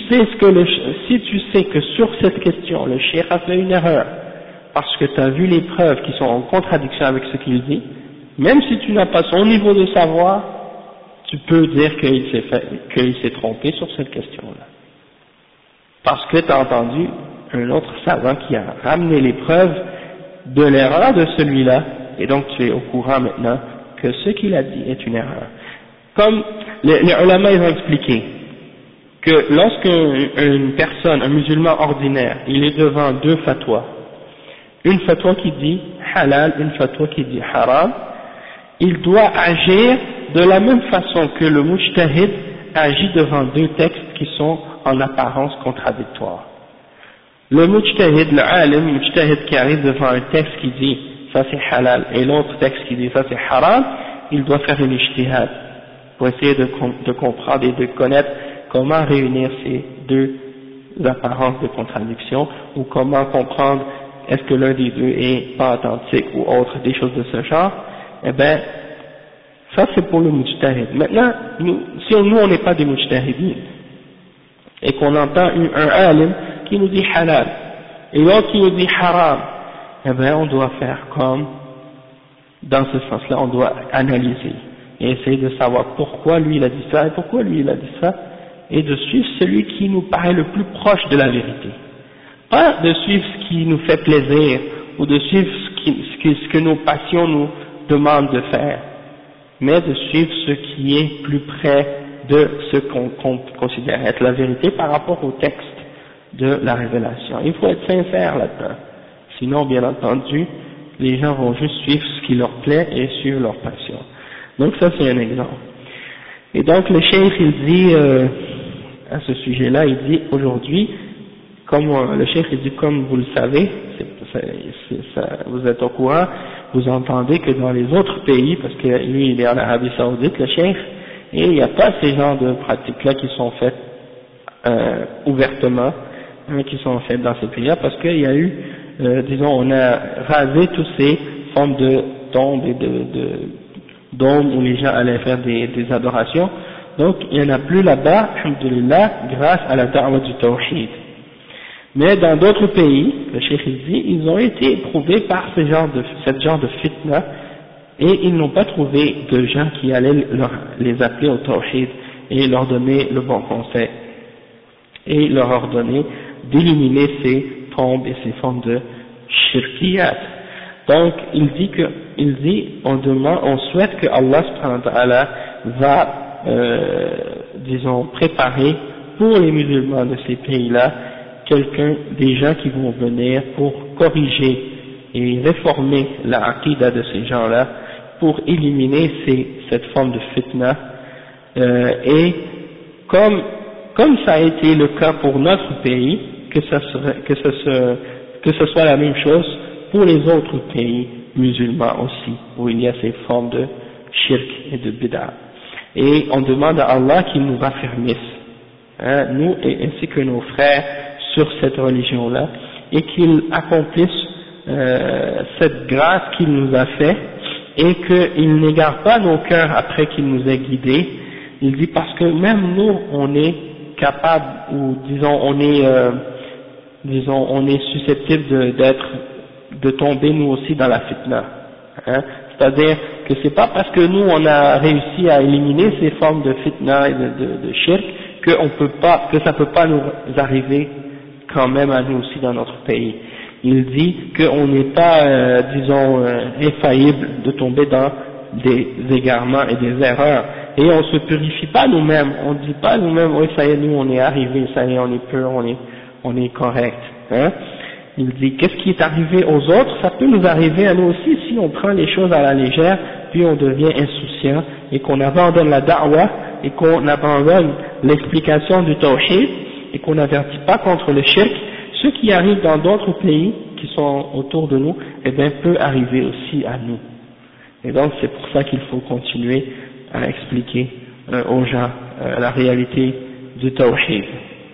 sais que sur cette question, le cheikh a fait une erreur parce que tu as vu les preuves qui sont en contradiction avec ce qu'il dit, même si tu n'as pas son niveau de savoir, tu peux dire qu'il s'est trompé sur cette question-là. Parce que tu as entendu un autre savant qui a ramené les preuves de l'erreur de celui-là, et donc tu es au courant maintenant que ce qu'il a dit est une erreur. Comme les ulama ils ont expliqué que lorsqu'une personne, un musulman ordinaire, il est devant deux fatwas, une fatwa qui dit halal, une fatwa qui dit haram, il doit agir de la même façon que le mujtahid agit devant deux textes qui sont en apparence contradictoires. Le mujtahid, le alim, le mujtahid qui arrive devant un texte qui dit ça c'est halal et l'autre texte qui dit ça c'est haram, il doit faire une ijtihad pour essayer de comprendre et de connaître comment réunir ces deux apparences de contradiction ou comment comprendre est-ce que l'un des deux est pas authentique ou autre, des choses de ce genre. Eh bien, ça c'est pour le mujtahid. Maintenant, si nous on n'est pas des mujtahidines et qu'on entend un alim qui nous dit halal et l'autre qui nous dit haram, eh bien on doit faire comme dans ce sens-là, on doit analyser et essayer de savoir pourquoi lui il a dit ça et pourquoi lui il a dit ça et de suivre celui qui nous paraît le plus proche de la vérité. Pas de suivre ce qui nous fait plaisir ou de suivre ce que nos passions nous demandent de faire, mais de suivre ce qui est plus près de ce qu'on considère être la vérité par rapport au texte de la révélation. Il faut être sincère là-dedans. Sinon, bien entendu, les gens vont juste suivre ce qui leur plaît et suivre leur passion. Donc ça c'est un exemple. Et donc le cheikh il dit à ce sujet-là, il dit aujourd'hui, comme le cheikh il dit comme vous le savez, vous êtes au courant, vous entendez que dans les autres pays, parce que lui il est en Arabie Saoudite, le cheikh, et il n'y a pas ces genres de pratiques-là qui sont faites ouvertement, qui sont faites dans ces pays-là, parce qu'il y a eu, disons, on a rasé toutes ces formes de tombes et de dômes où les gens allaient faire des adorations, donc il n'y en a plus là-bas, alhamdoulilah, grâce à la da'wa du tawhid. Mais dans d'autres pays, le cheikh il dit, ils ont été éprouvés par ce genre de fitna, et ils n'ont pas trouvé de gens qui allaient les appeler au tawhid et leur donner le bon conseil et leur ordonner d'éliminer ces tombes et ces formes de shirkiyat. Donc il dit on souhaite que Allah subhanahu wa ta'ala va disons préparer pour les musulmans de ces pays-là des gens qui vont venir pour corriger et réformer la aqidah de ces gens-là, pour éliminer cette forme de fitna, et comme ça a été le cas pour notre pays, que ce soit la même chose pour les autres pays musulmans aussi, où il y a ces formes de shirk et de bid'a. Et on demande à Allah qu'il nous raffermisse, nous ainsi que nos frères, sur cette religion-là, et qu'il accomplisse cette grâce qu'il nous a fait, et qu'il n'égare pas nos cœurs après qu'il nous ait guidés. Il dit parce que même nous, on est capable, ou disons on est susceptible de tomber nous aussi dans la fitna. C'est-à-dire que c'est pas parce que nous on a réussi à éliminer ces formes de fitna et de shirk que ça peut pas nous arriver quand même à nous aussi dans notre pays. Il dit qu'on n'est pas, infaillible de tomber dans des égarements et des erreurs. Et on se purifie pas nous-mêmes. On dit pas nous-mêmes, oui, ça y est, nous, on est arrivé, ça y est, on est pur, on est correct. Il dit, qu'est-ce qui est arrivé aux autres? Ça peut nous arriver à nous aussi si on prend les choses à la légère, puis on devient insouciant, et qu'on abandonne la da'wah, et qu'on abandonne l'explication du tawhid, et qu'on n'avertit pas contre le shirk. Ce qui arrive dans d'autres pays qui sont autour de nous, eh bien, peut arriver aussi à nous. Et donc, c'est pour ça qu'il faut continuer à expliquer aux gens la réalité du tawhid.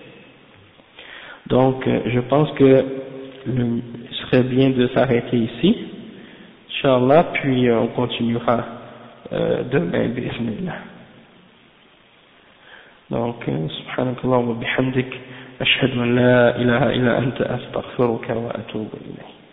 Donc, je pense que il serait bien de s'arrêter ici, Inch'Allah, puis on continuera demain, bismillah. Donc, subhanakallah wa bihamdik, ashhadu an la ilaha illa anta astaghfiruka wa atubu ilayk.